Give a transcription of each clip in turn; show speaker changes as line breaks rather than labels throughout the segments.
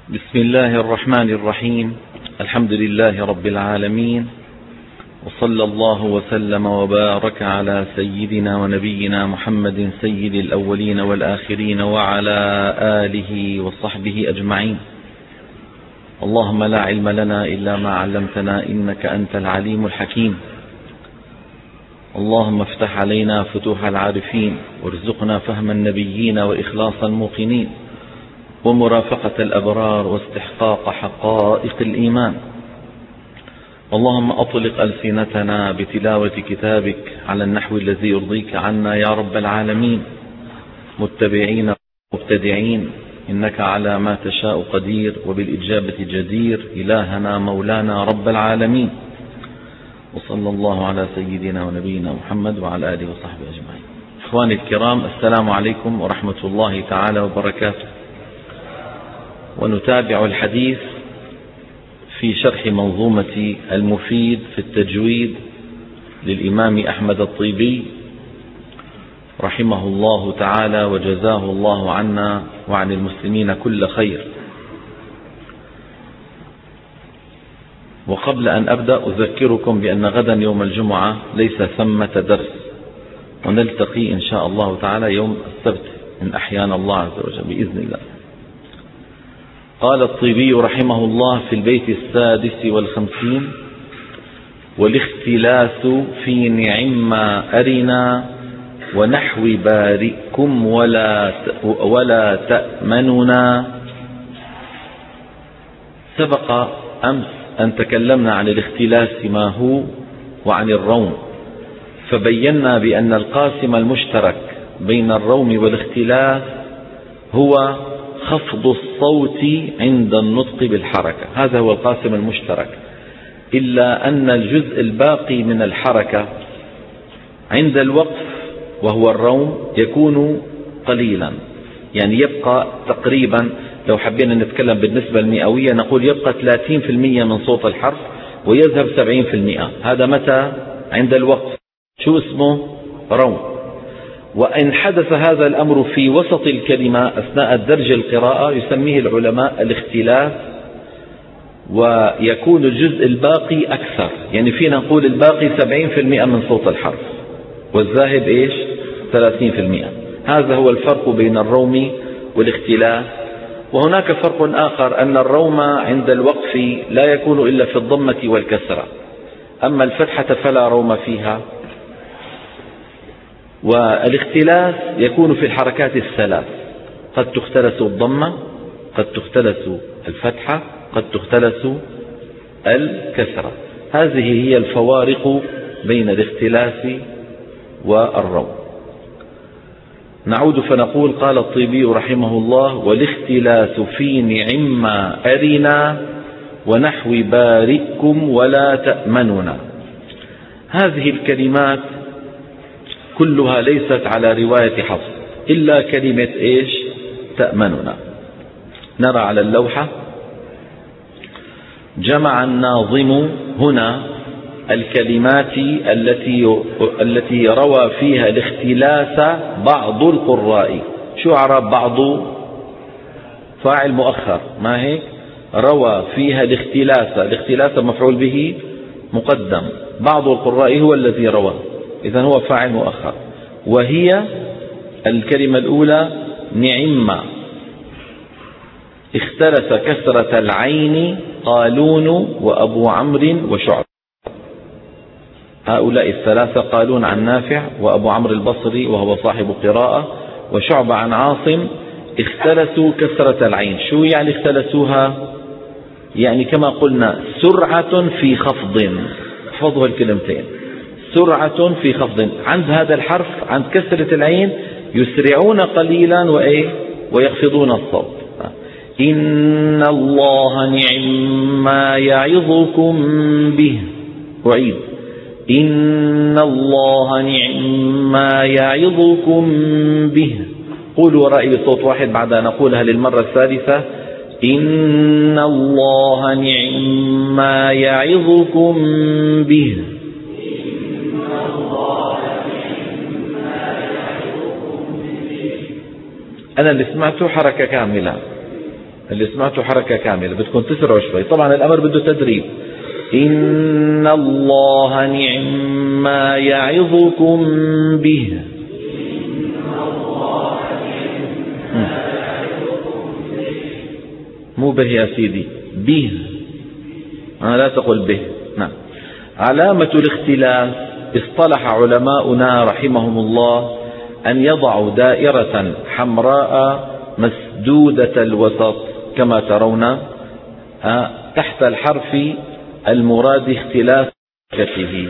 بسم الله الرحمن الرحيم. الحمد لله رب العالمين، وصلى الله وسلم وبارك على سيدنا ونبينا محمد سيد الأولين والآخرين وعلى آله وصحبه أجمعين. اللهم لا علم لنا إلا ما علمتنا إنك أنت العليم الحكيم. اللهم افتح علينا فتوح العارفين، وارزقنا فهم النبيين وإخلاص الموقنين، ومرافقة الأبرار، واستحقاق حقائق الإيمان. اللهم أطلق ألسنتنا بتلاوة كتابك على النحو الذي يرضيك عنا يا رب العالمين، متبعين مبتدعين، إنك على ما تشاء قدير وبالإجابة جدير، إلهنا مولانا رب العالمين. وصلى الله على سيدنا ونبينا محمد وعلى آله وصحبه أجمعين. إخواني الكرام، السلام عليكم ورحمة الله تعالى وبركاته. ونتابع الحديث في شرح منظومة المفيد في التجويد للإمام أحمد الطيبي رحمه الله تعالى، وجزاه الله عنا وعن المسلمين كل خير. وقبل أن أبدأ أذكركم بأن غدا يوم الجمعة ليس ثمة درس، ونلتقي إن شاء الله تعالى يوم السبت إن أحيانا الله عز وجل بإذن الله. قال الطيبي رحمه الله في البيت 56: والاختلاس في نعم ما أرنا ونحو بارئكم ولا تأمننا. سبق أمس أن تكلمنا عن الاختلاس ما هو وعن الروم، فبينا بأن القاسم المشترك بين الروم والاختلاس هو خفض الصوت عند النطق بالحركة، هذا هو القاسم المشترك، إلا أن الجزء الباقي من الحركة عند الوقف وهو الروم يكون قليلا، يعني يبقى تقريبا، لو حبينا نتكلم بالنسبة المئوية نقول يبقى 30% من صوت الحرف ويذهب 70%. هذا متى؟ عند الوقف. شو اسمه؟ روم. وإن حدث هذا الأمر في وسط الكلمة أثناء درج القراءة يسميه العلماء الاختلاف، ويكون الجزء الباقي أكثر، يعني فينا نقول الباقي 70% من صوت الحرف والذاهب إيش؟ 30%. هذا هو الفرق بين الروم والاختلاف. وهناك فرق آخر، أن الروم عند الوقف لا يكون إلا في الضمة والكسرة، أما الفتحة فلا روم فيها. والاختلاس يكون في الحركات الثلاث، قد تختلس الضمة، قد تختلس الفتحة، قد تختلس الكسرة. هذه هي الفوارق بين الاختلاس والروم. نعود فنقول: قال الطيبي رحمه الله: والاختلاس في نعم ما أرنا ونحو بارئكم ولا تأمننا. هذه الكلمات كلها ليست على رواية حفص إلا كلمة إيش؟ تأمننا. نرى على اللوحة: جمع الناظم هنا الكلمات التي روى فيها الاختلاس بعض القراء. شو أعراب بعض؟ فاعل مؤخر، ما هيك؟ روى فيها الاختلاس مفعول به مقدم، بعض القراء هو الذي روى، إذن هو فاعل مؤخر. وهي الكلمة الأولى نعم، اختلس كسرة العين قالون وأبو عمرو وشعب. هؤلاء الثلاثة، قالون عن نافع، وأبو عمرو البصري وهو صاحب قراءة، وشعب عن عاصم، اختلسوا كسرة العين. شو يعني اختلسوها؟ يعني كما قلنا سرعة في خفض. احفظوا الكلمتين: سرعة في خفض. عند هذا الحرف عند كسرة العين يسرعون قليلا ويخفضون الصوت. إن الله نعم ما يعظكم به. أعيد: إن الله نعم ما يعظكم به. قولوا ورائي بصوت واحد بعد أن نقولها للمرة الثالثة: إن الله نعم ما يعظكم به. أنا اللي سمعته حركة كاملة، اللي سمعته حركة كاملة، بدكم تسرعوا شوي، طبعا الأمر بده تدريب. إن الله نعم ما يعظكم به. مو به يا سيدي، به، لا تقل به. نعم. علامة الاختلاف اصطلح علماؤنا رحمهم الله أن يضعوا دائرة حمراء مسدودة الوسط كما ترون تحت الحرف المراد اختلاف حركته.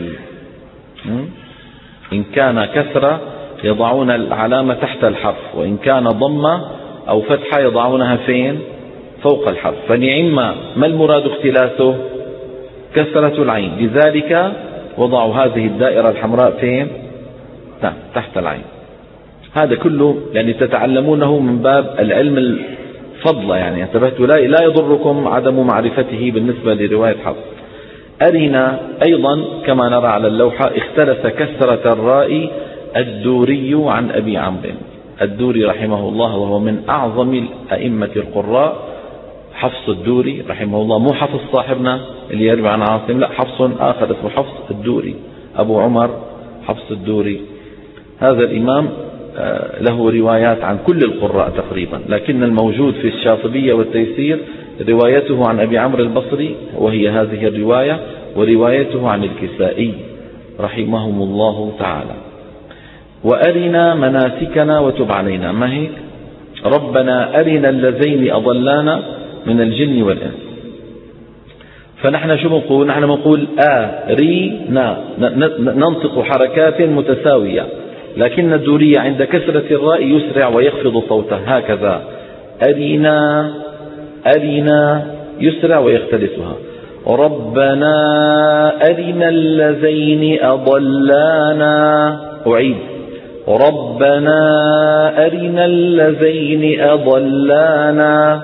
إن كان كسرة يضعون العلامة تحت الحرف، وإن كان ضمة أو فتحة يضعونها فين؟ فوق الحرف. فنعم ما المراد اختلاسه؟ كسرة العين، لذلك وضعوا هذه الدائرة الحمراء فين؟ تحت العين. هذا كله يعني تتعلمونه من باب العلم الفضل، يعني انتبهتوا، لا يضركم عدم معرفته بالنسبة لرواية حفص. أرنا أيضا كما نرى على اللوحة اختلس كسرة الراء الدوري عن أبي عمرو. الدوري رحمه الله وهو من أعظم أئمة القراء، حفص الدوري رحمه الله، مو حفص صاحبنا اللي يروي عن عاصم، لا، حفص آخر اسمه حفص الدوري، أبو عمر حفص الدوري. هذا الإمام له روايات عن كل القراء تقريبا، لكن الموجود في الشاطبية والتيسير روايته عن أبي عمرو البصري، وهي هذه الرواية، وروايته عن الكسائي رحمهم الله تعالى. وأرنا مناسكنا وتب علينا، ما هيك؟ ربنا أرنا اللذين أضلانا من الجن والإنس. فنحن شو بنقول؟ نحن بنقول آرينا، ننطق حركات متساوية، لكن الدورية عند كسرة الراء يسرع ويخفض صوته، هكذا أرنا أرنا يسرع ويختلسها. ربنا أرنا اللذين أضلانا، أعيد، ربنا أرنا اللذين أضلانا.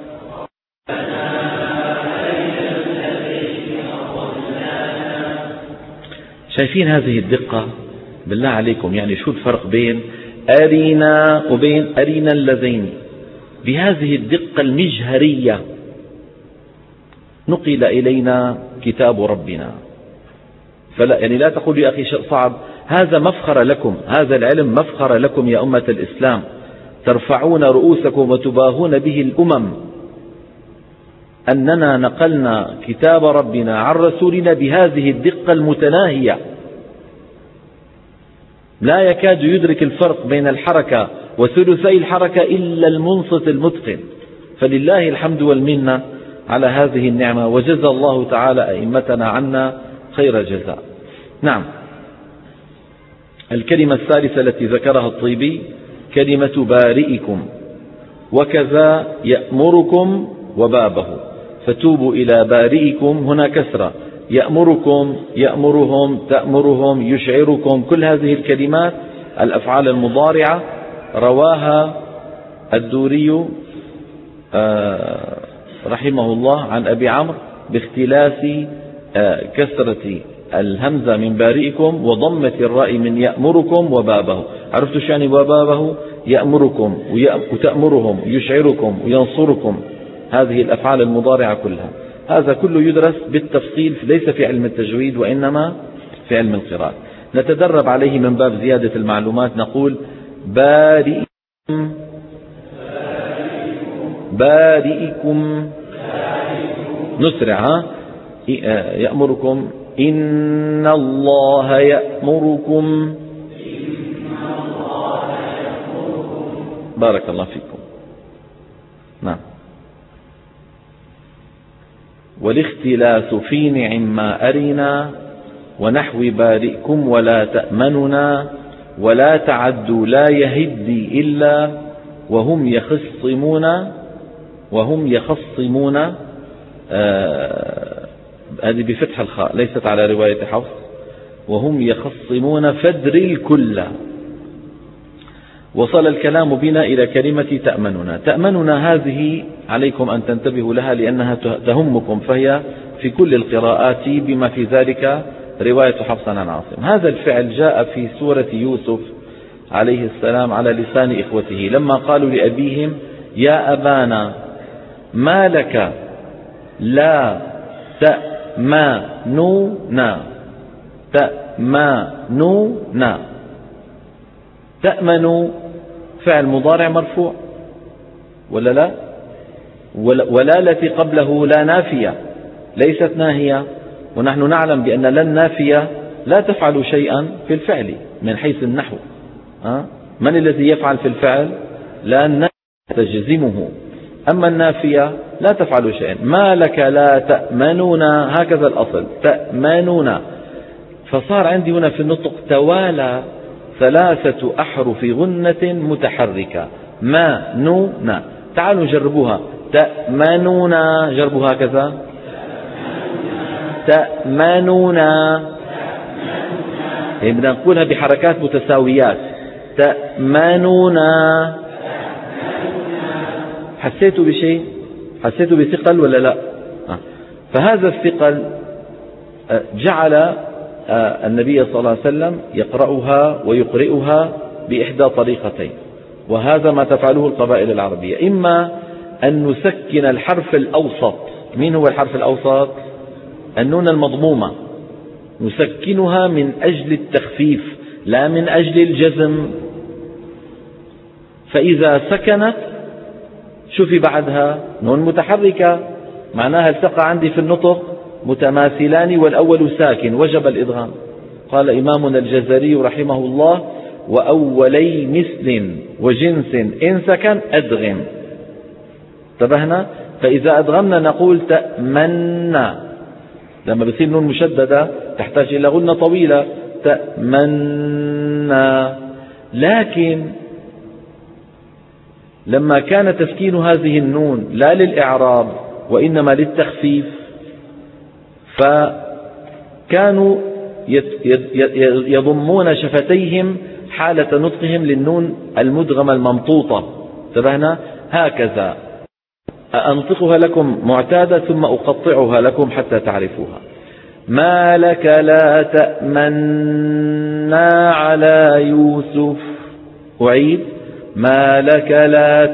شايفين هذه الدقة؟ بالله عليكم، يعني شو الفرق بين أرنا وبين أرنا اللذين؟ بهذه الدقة المجهرية نقل إلينا كتاب ربنا. فلا يعني لا تقول يا أخي شيء صعب، هذا مفخر لكم، هذا العلم مفخر لكم يا أمة الإسلام، ترفعون رؤوسكم وتباهون به الأمم أننا نقلنا كتاب ربنا عن رسولنا بهذه الدقة المتناهية. لا يكاد يدرك الفرق بين الحركة وثلثي الحركة إلا المنصت المتقن. فلله الحمد والمنة على هذه النعمة، وجزى الله تعالى أئمتنا عنا خير جزاء. نعم. الكلمة الثالثة التي ذكرها الطيبي كلمة بارئكم، وكذا يأمركم وبابه، فتوبوا إلى بارئكم، هنا كسرة، يأمركم، يأمرهم، تأمرهم، يشعركم، كل هذه الكلمات الأفعال المضارعة رواها الدوري رحمه الله عن أبي عمرو باختلاس كسرة الهمزة من بارئكم وضمة الراء من يأمركم وبابه. عرفتوا شو يعني وبابه؟ يأمركم وتأمرهم ويشعركم وينصركم، هذه الأفعال المضارعة كلها. هذا كله يدرس بالتفصيل، ليس في علم التجويد وإنما في علم القراءة. نتدرب عليه من باب زيادة المعلومات. نقول بارئكم، بارئكم، نسرع، يأمركم، إن الله يأمركم، بارك الله فيكم. نعم. والاختلاس في نعم ما أرنا ونحو بارئكم ولا تأمننا ولا تعدوا لا يهدي إلا وهم يخصمون، وهم يخصمون، هذه بفتح الخاء ليست على رواية حفص، وهم يخصمون فدر الكل. وصل الكلام بنا إلى كلمة تأمننا. تأمننا هذه عليكم أن تنتبهوا لها لأنها تهمكم، فهي في كل القراءات بما في ذلك رواية حفص عن عاصم. هذا الفعل جاء في سورة يوسف عليه السلام على لسان إخوته لما قالوا لأبيهم يا أبانا ما لك لا تأمنون. تأمنون. تأمن فعل مضارع مرفوع ولا لا؟ ولا التي قبله لا نافية ليست ناهية، ونحن نعلم بأن لا النافية لا تفعل شيئا في الفعل من حيث النحو. من الذي يفعل في الفعل؟ لا النافية تجزمه، أما النافية لا تفعل شيئا. ما لك لا تأمنون، هكذا الأصل تأمنون. فصار عندي هنا في النطق توالى 3 أحرف غنة متحركة. ما نو نا. تعالوا جربوها. تأمنون، جربوا هكذا. تأمنون. بدنا نقولها بحركات متساويات. تأمنون. حسيتوا بشيء؟ حسيتوا بثقل ولا لا؟ فهذا الثقل جعل النبي صلى الله عليه وسلم يقرأها ويقرئها بإحدى طريقتين، وهذا ما تفعله القبائل العربية. إما أن نسكن الحرف الأوسط. مين هو الحرف الأوسط؟ النون المضمومة. نسكنها من أجل التخفيف لا من أجل الجزم. فإذا سكنت شوفي بعدها نون متحركة، معناها التقى عندي في النطق متماثلان والأول ساكن وجب الإدغام. قال إمامنا الجزري رحمه الله: وأولي مثل وجنس إن سكن أدغم. انتبهنا؟ فإذا أدغمنا نقول تأمنا. لما بصير نون مشددة تحتاج إلى غنة طويلة. تأمنا. لكن لما كان تسكين هذه النون لا للإعراب وإنما للتخفيف، فكانوا يضمون شفتيهم حالة نطقهم للنون المدغمة الممطوطة. انتبهنا؟ هكذا. أنطقها لكم معتادة ثم أقطعها لكم حتى تعرفوها. ما لك لا تأمنا على يوسف. أعيد: ما لك لا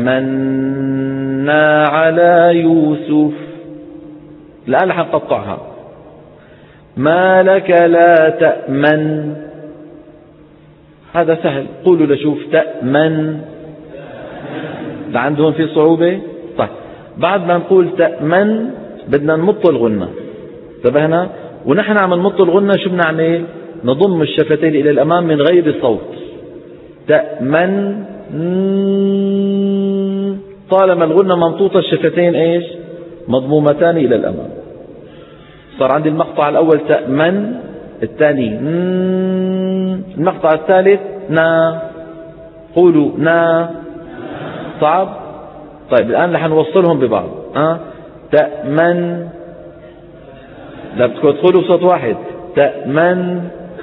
تأمنا على يوسف. الآن رح نقطعها. ما لك لا تأمن. هذا سهل. قولوا لشوف تأمن. عندهم في صعوبة؟ طيب بعد ما نقول تأمن بدنا نمط الغنة. انتبهنا؟ ونحن عم نمط الغنة شو بنعمل؟ نضم الشفتين إلى الأمام من غير صوت. تأمن. طالما الغنة ممطوطة الشفتين ايش؟ مضمومتان إلى الأمام. صار عندي المقطع الأول تأمن، الثاني المقطع الثالث نا. قولوا نا. صعب؟ طيب الآن رح نوصلهم ببعض. تأمن. لا بدكم تقولوا بصوت واحد. تأمن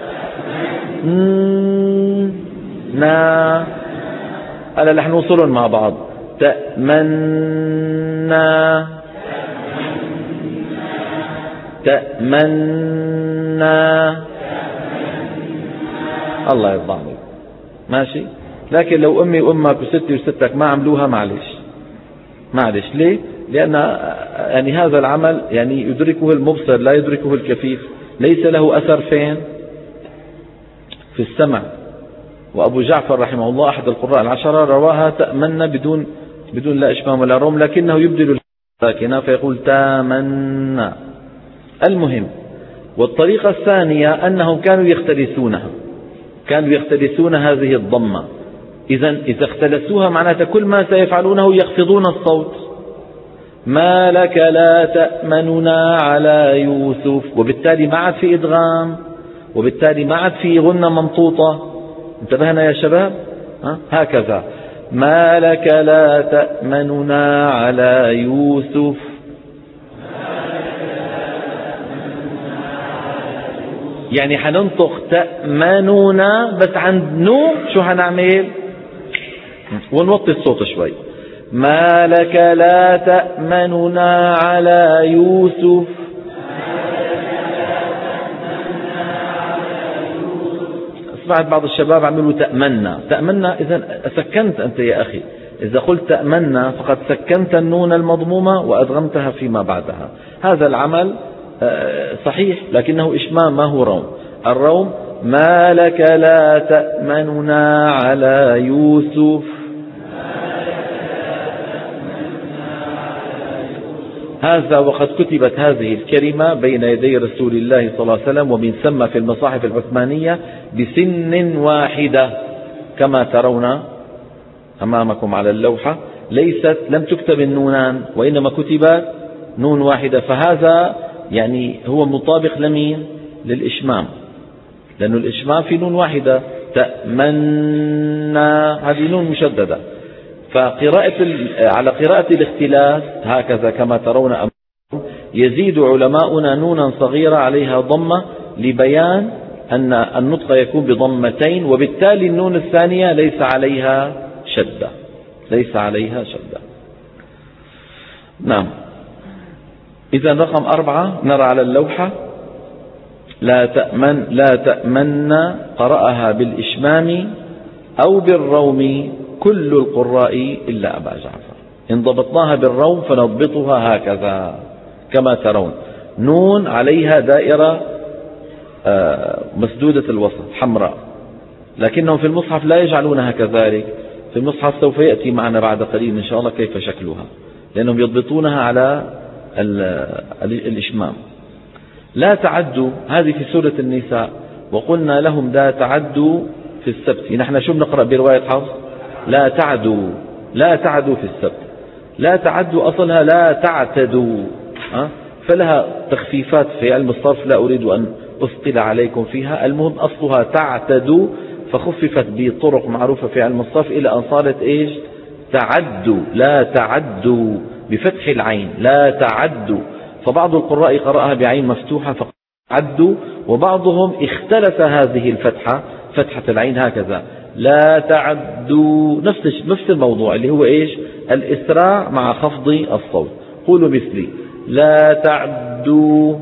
نا. هلا رح نوصلهم مع بعض. تأمنا. تأمنا. الله يرضى عليك. ماشي. لكن لو أمي وأمك وستي وستك ما عملوها معلش. ليه؟ لأن يعني هذا العمل يعني يدركه المبصر لا يدركه الكفيف. ليس له أثر فين؟ في السمع. وأبو جعفر رحمه الله أحد القراء العشرة رواها تأمن بدون لا إشمام ولا روم، لكنه يبدل الساكنة فيقول تامنا. المهم، والطريقة الثانية أنهم كانوا يختلسون هذه الضمة. إذا اختلسوها معناتها كل ما سيفعلونه يخفضون الصوت. ما لك لا تأمننا على يوسف، وبالتالي ما عاد في إدغام، وبالتالي ما عاد في غنة ممطوطة. انتبهنا يا شباب؟ هكذا. ما لك لا تأمننا على يوسف. يعني حننطق تأمنونا بس عند نو شو هنعمل؟ ونوطي الصوت شوي. ما لك لا تأمننا على يوسف. سمعت بعض الشباب عملوا تأمنا. إذن سكنت أنت يا أخي. إذا قلت تأمنا فقد سكنت النون المضمومة وأدغمتها فيما بعدها. هذا العمل صحيح لكنه إشمام ما هو روم. الروم ما لك لا تأمننا على يوسف، هذا وقد كتبت هذه الكلمة بين يدي رسول الله صلى الله عليه وسلم ومن ثم في المصاحف العثمانية بسن واحدة كما ترون أمامكم على اللوحة، لم تكتب النونان وإنما كتبت نون واحدة. فهذا يعني هو مطابق لمين؟ للإشمام، لأن الإشمام في نون واحدة، تأمنا هذه نون مشددة. على قراءة الاختلاس هكذا كما ترون أمامكم يزيد علماؤنا نونا صغيرة عليها ضمة لبيان أن النطق يكون بضمتين، وبالتالي النون الثانية ليس عليها شدة. نعم. إذا رقم 4 نرى على اللوحة لا تأمن قرأها بالإشمام أو بالروم كل القراء إلا أبا جعفر. إن ضبطناها بالروم فنضبطها هكذا كما ترون، نون عليها دائرة مسدودة الوسط حمراء، لكنهم في المصحف لا يجعلونها كذلك. في المصحف سوف يأتي معنا بعد قليل إن شاء الله كيف شكلها، لأنهم يضبطونها على الإشمام. لا تعدوا هذه في سورة النساء، وقلنا لهم لا تعدوا في السبت. نحن شو بنقرأ برواية حفص؟ لا تعدوا في السبت. لا تعدوا أصلها لا تعتدوا، فلها تخفيفات في علم الصرف لا أريد أن أثقل عليكم فيها. المهم أصلها تعتدوا فخففت بطرق معروفة في علم الصرف إلى أن صارت إيش؟ تعدوا. لا تعدوا بفتح العين، لا تعدوا. فبعض القراء قرأها بعين مفتوحة فعدوا، وبعضهم اختلف هذه الفتحة فتحة العين هكذا لا تعدوا، نفس الموضوع اللي هو إيش؟ الإسراع مع خفض الصوت. قولوا مثلي لا تعدوا.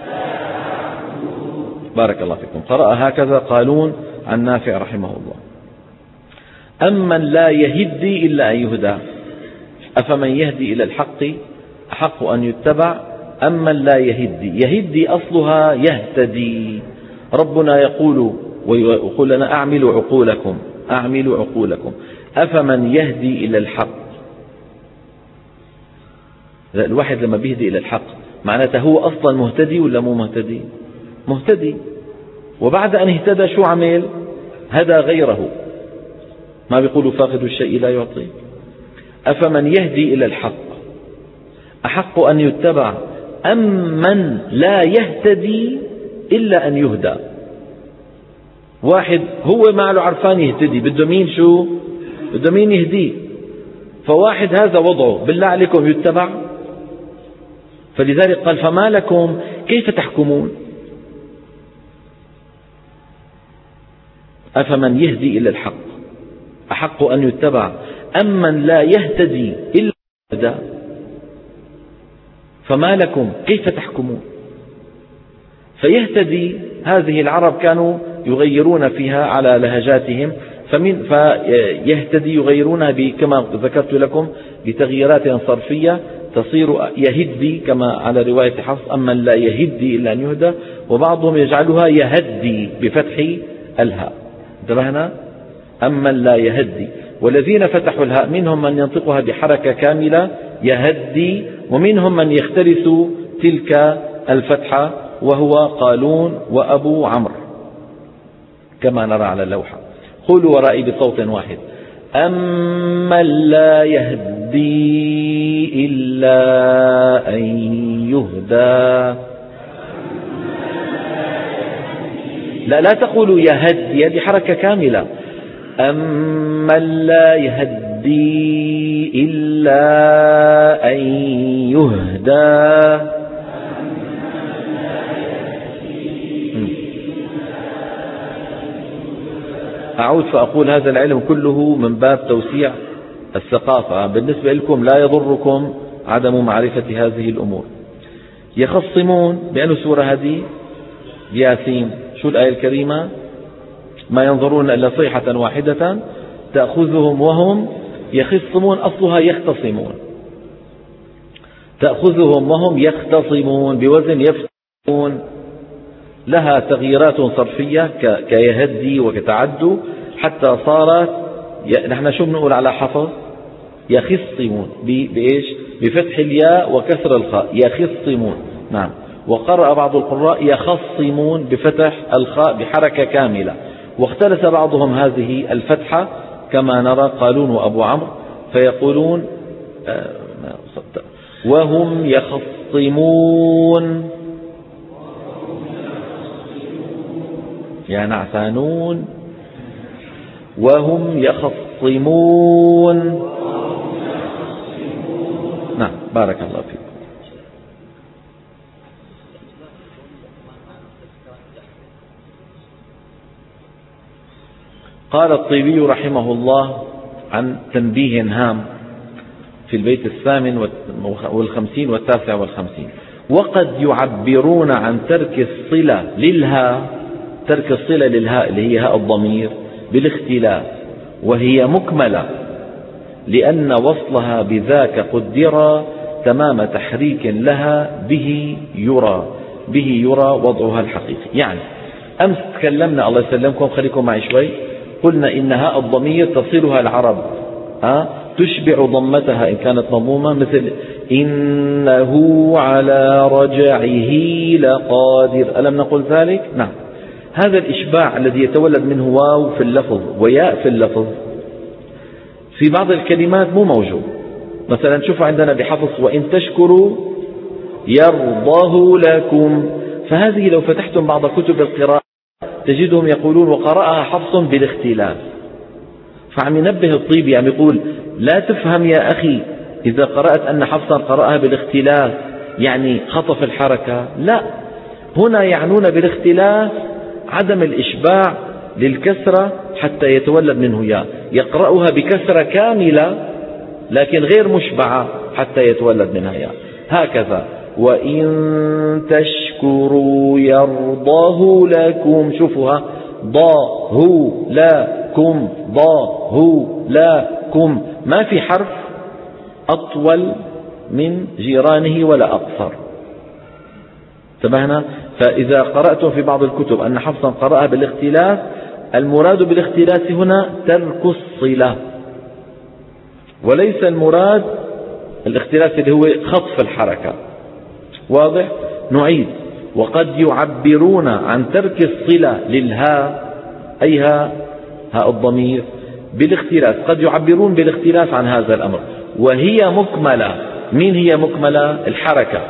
بارك الله فيكم. قرأ هكذا قالون عن نافع رحمه الله. أمن لا يهدي إلا أن يهدى، أفمن يهدي إلى الحق أحق أن يتبع أمن لا يهدي أصلها يهتدي. ربنا يقول ويقول لنا أعملوا عقولكم أفمن يهدي إلى الحق. الواحد لما بيهدي إلى الحق معناته هو أصلا مهتدي ولا مو مهتدي؟ مهتدي، وبعد أن اهتدى شو عمل؟ هدى غيره. ما بيقولوا فاقد الشيء لا يعطي. أفمن يهدي إلى الحق أحق أن يتبع أمن لا يهتدي إلا أن يهدى. واحد هو ما له عرفان يهتدي، بده مين؟ شو بده؟ مين يهديه؟ فواحد هذا وضعه بالله عليكم يتبع. فلذلك قال فما لكم كيف تحكمون. أفمن يهدي إلى الحق أحق أن يتبع أمن لا يهتدي إلا أن يهدى. فما لكم كيف تحكمون. فيهتدي هذه العرب كانوا يغيرون فيها على لهجاتهم، فيهتدي يغيرونها كما ذكرت لكم بتغييرات صرفية تصير يهدي كما على رواية حفص أمن لا يهدي إلا أن يهدى، وبعضهم يجعلها يهدي بفتح الهاء. انتبهنا؟ أمن لا يهدي. والذين فتحوا الهاء منهم من ينطقها بحركة كاملة يهدي، ومنهم من يختلس تلك الفتحة وهو قالون وأبو عمرو كما نرى على اللوحة. قولوا ورائي بصوت واحد أمن لا يهدي إلا أن يهدى. لا تقولوا يهدي، هذه حركة كاملة. أمن لا يهدي إلا أن يهدى. أعود فأقول هذا العلم كله من باب توسيع الثقافة. بالنسبة لكم لا يضركم عدم معرفة هذه الأمور. يخصمون بأن سورة هذه ياسين. شو الآية الكريمة؟ ما ينظرون إلا صيحة واحدة تأخذهم وهم يخصمون أصلها يختصمون، تأخذهم وهم يختصمون بوزن يفتون، لها تغييرات صرفية كيهدي وكتعدوا حتى صارت، نحن شو بنقول على حفظ؟ يخصمون بإيش؟ بفتح الياء وكسر الخاء، يخصمون. نعم. وقرأ بعض القراء يخصمون بفتح الخاء بحركة كاملة، واختلس بعضهم هذه الفتحة كما نرى قالون وأبو عمرو، فيقولون وهم يخصمون يا نعسانون، وهم يخصمون. نعم بارك الله فيك. قال الطيبي رحمه الله عن تنبيه هام في البيت 58 و59: وقد يعبرون عن ترك الصلة للهاء، ترك الصلة للهاء اللي هي هاء الضمير، بالاختلاف، وهي مكملة لأن وصلها بذاك قدر تمام تحريك لها به يرى وضعها الحقيقي. يعني أمس تكلمنا، الله يسلمكم خليكم معي شوي، قلنا إن هاء الضمير تصلها العرب تشبع ضمتها إن كانت مضمومة، مثل إنه على رجعه لقادر، ألم نقل ذلك؟ نعم. هذا الإشباع الذي يتولد منه واو في اللفظ وياء في اللفظ في بعض الكلمات مو موجود. مثلا شوفوا عندنا بحفص وإن تشكروا يرضه لكم، فهذه لو فتحتم بعض كتب القراءة تجدهم يقولون وقرأها حفص بالاختلاف، فعم ينبه الطيبي عم يقول لا تفهم يا أخي إذا قرأت أن حفصا قرأها بالاختلاف يعني خطف الحركة، لا، هنا يعنون بالاختلاف عدم الإشباع للكسرة حتى يتولد منه ياء، يقرأها بكسرة كاملة لكن غير مشبعة حتى يتولد منها ياء. هكذا وإن تشكروا يرضه لكم، شوفوها ضاه لكم، ضاه لكم، ما في حرف أطول من جيرانه ولا أقصر. انتبهنا؟ فإذا قرأتم في بعض الكتب أن حفصا قرأها بالاختلاف، المراد بالاختلاف هنا ترك الصلة، وليس المراد الاختلاف اللي هو خطف الحركة. واضح؟ نعيد: وقد يعبرون عن ترك الصلة للهاء، أي هاء الضمير، بالاختلاف، قد يعبرون بالاختلاف عن هذا الأمر، وهي مكملة. مين هي مكملة؟ الحركة.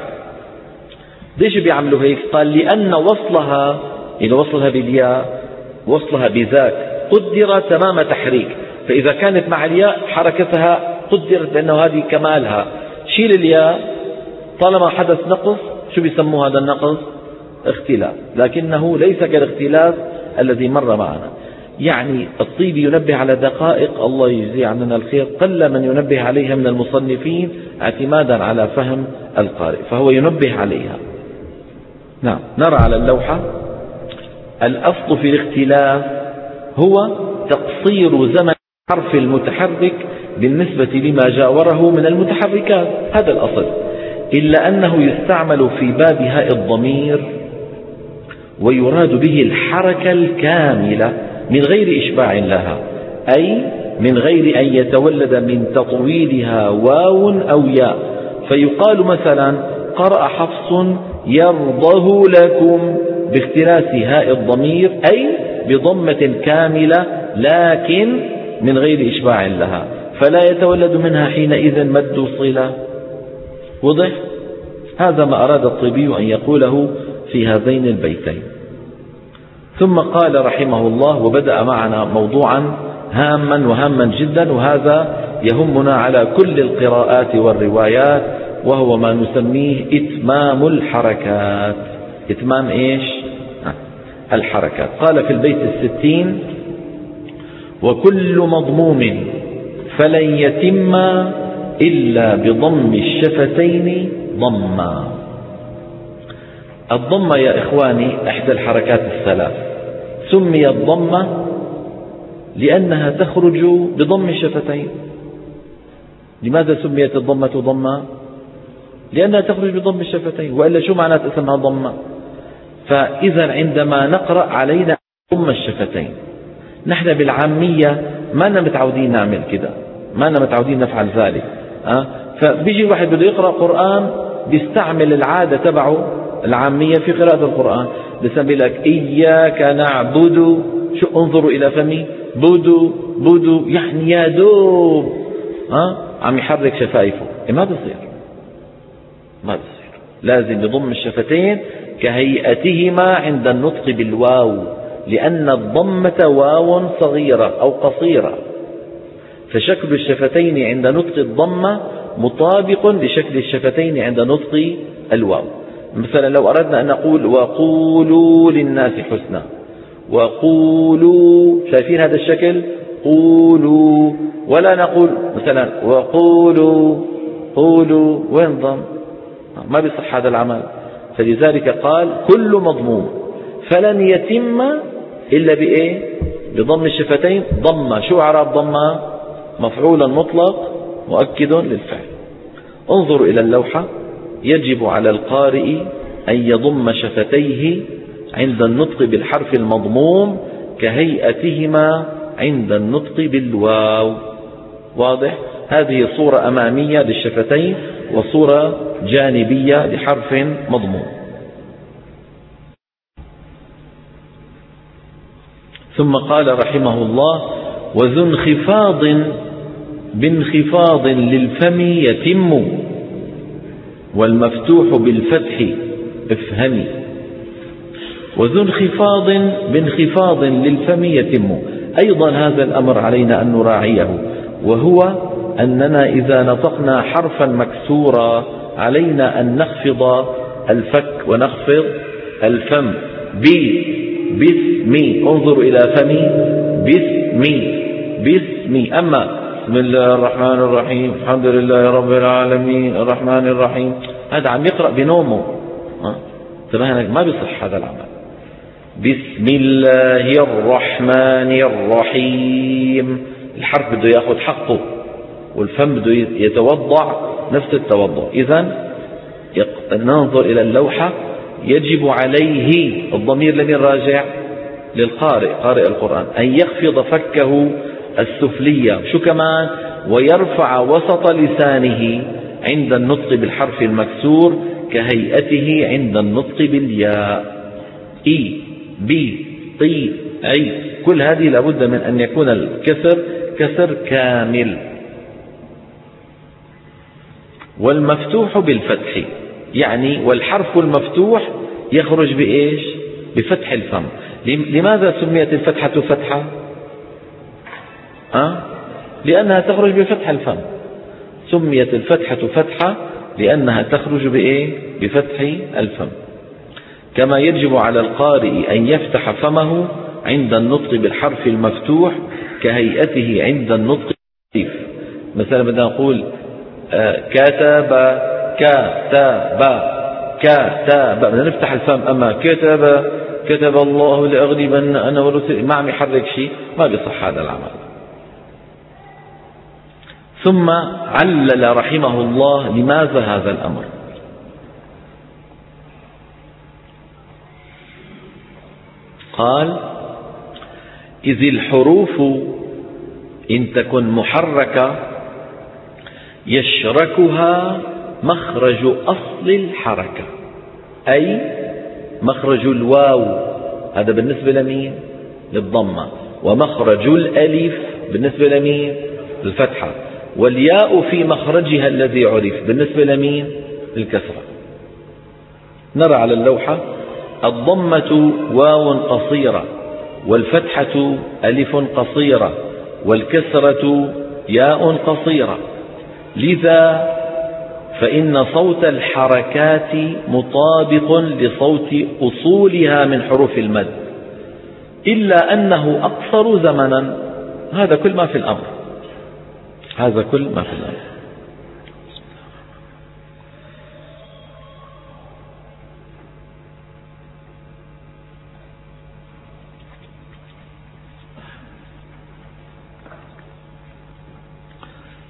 ليش بيعملوا هيك؟ قال لأن وصلها، إذا وصلها بالياء وصلها بذاك قدر تمام تحريك، فإذا كانت مع الياء حركتها قدرت بأنه هذه كمالها، شيل الياء طالما حدث نقص، شو بيسموه هذا النقص؟ اختلاف، لكنه ليس كالاختلاف الذي مر معنا. يعني الطيبي ينبه على دقائق الله يجزي عننا الخير قل من ينبه عليها من المصنفين اعتمادا على فهم القارئ، فهو ينبه عليها. نعم. نرى على اللوحة: الأصل في الاختلاف هو تقصير زمن الحرف المتحرك بالنسبة لما جاوره من المتحركات، هذا الأصل، إلا أنه يستعمل في باب هاء الضمير ويراد به الحركة الكاملة من غير إشباع لها، أي من غير أن يتولد من تطويلها واو أو ياء، فيقال مثلا قرأ حفص يرضه لكم باختلاف هاء الضمير، أي بضمة كاملة لكن من غير إشباع لها، فلا يتولد منها حينئذ مد صلة. وضح؟ هذا ما أراد الطيبي أن يقوله في هذين البيتين. ثم قال رحمه الله: وبدأ معنا موضوعا هاما جدا، وهذا يهمنا على كل القراءات والروايات، وهو ما نسميه إتمام الحركات. إتمام إيش؟ الحركات. قال في البيت 60: وكل مضموم فلن يتم إلا بضم الشفتين ضما. الضمة يا إخواني إحدى الحركات الثلاث، سميت ضمة لأنها تخرج بضم الشفتين، لماذا سميت الضمة ضمة؟ لأنها تخرج بضم الشفتين، وإلا شو معنات اسمها ضمة؟ فإذا عندما نقرأ علينا ضم الشفتين. نحن بالعامية ما متعودين نعمل كده، ما متعودين نفعل ذلك. فبيجي واحد بده يقرأ قرآن بيستعمل العادة تبعه العامية في قراءة القرآن، بسمي لك إياك نعبد، شو انظروا إلى فمي، بدو يعني يا دوب عم يحرك شفايفه. ما بصير، لازم يضم الشفتين كهيئتهما عند النطق بالواو، لأن الضمة واو صغيرة أو قصيرة، فشكل الشفتين عند نطق الضمة مطابق لشكل الشفتين عند نطق الواو. مثلا لو أردنا أن نقول وقولوا للناس حسنا، وقولوا، شايفين هذا الشكل؟ قولوا، ولا نقول مثلا وقولوا وين ضم؟ ما بيصح هذا العمل. فلذلك قال كل مضموم فلن يتم إلا بإيه؟ بضم الشفتين ضمة. شو إعراب ضمة؟ مفعولا مطلق مؤكد للفعل. انظروا إلى اللوحة. يجب على القارئ أن يضم شفتيه عند النطق بالحرف المضموم كهيئتهما عند النطق بالواو. واضح؟ هذه صورة أمامية للشفتين وصورة جانبية لحرف مضموم. ثم قال رحمه الله وذو انخفاض بانخفاض للفم يتم والمفتوح بالفتح افهمي. وذو انخفاض بانخفاض للفم يتم، أيضا هذا الأمر علينا أن نراعيه، وهو أننا إذا نطقنا حرفا مكسورا علينا أن نخفض الفك ونخفض الفم. باسمي، انظروا إلى فمي، باسمي. أما بسم الله الرحمن الرحيم الحمد لله رب العالمين الرحمن الرحيم، هذا عم يقرأ بنومه، ما بيصح هذا العمل. بسم الله الرحمن الرحيم، الحرف بده يأخذ حقه والفم بده يتوضع نفس التوضع. إذن ننظر إلى اللوحة. يجب عليه، الضمير لمن راجع؟ للقارئ، قارئ القرآن، أن يخفض فكه السفلية، شو كمان؟ ويرفع وسط لسانه عند النطق بالحرف المكسور كهيئته عند النطق بالياء. إي بي طي أي، كل هذه لابد من أن يكون الكسر كسر كامل. والمفتوح بالفتح، يعني والحرف المفتوح يخرج بإيش؟ بفتح الفم. لماذا سميت الفتحة فتحة؟ لأنها تخرج بفتح الفم. سميت الفتحة فتحة لأنها تخرج بإيه؟ بفتح الفم. كما يجب على القارئ أن يفتح فمه عند النطق بالحرف المفتوح كهيئته عند النطق بالألف. مثلا بدنا نقول كتب، بدنا نفتح الفم. أما كتب الله لأغلبن أنا ورسلي، ما عم يحرك شيء، ما بيصح هذا العمل. ثم علل رحمه الله لماذا هذا الأمر. قال إذ الحروف إن تكن محركة يشركها مخرج أصل الحركة، أي مخرج الواو، هذا بالنسبة لمين؟ للضمة. ومخرج الألف بالنسبة لمين؟ للفتحة. والياء في مخرجها الذي عرف بالنسبة لمين؟ للكسرة. نرى على اللوحة الضمة واو قصيرة، والفتحة ألف قصيرة، والكسرة ياء قصيرة. لذا فإن صوت الحركات مطابق لصوت أصولها من حروف المد، إلا أنه أقصر زمنا. هذا كل ما في الأمر، هذا كل ما في الأمر.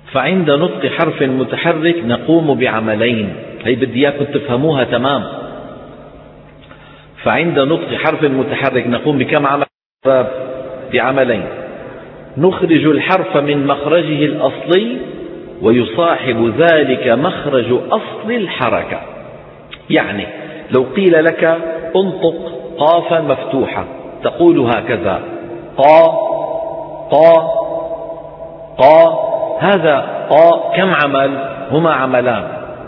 فعند نطق حرف متحرك نقوم بعملين. هي بدي إياكم تفهموها تمام. فعند نطق حرف متحرك نقوم بكم عمل؟ بعملين. نخرج الحرف من مخرجه الأصلي ويصاحب ذلك مخرج أصل الحركة. يعني لو قيل لك انطق قافا مفتوحة تقول هكذا قا قا قا. هذا قا كم عمل؟ هما عملان.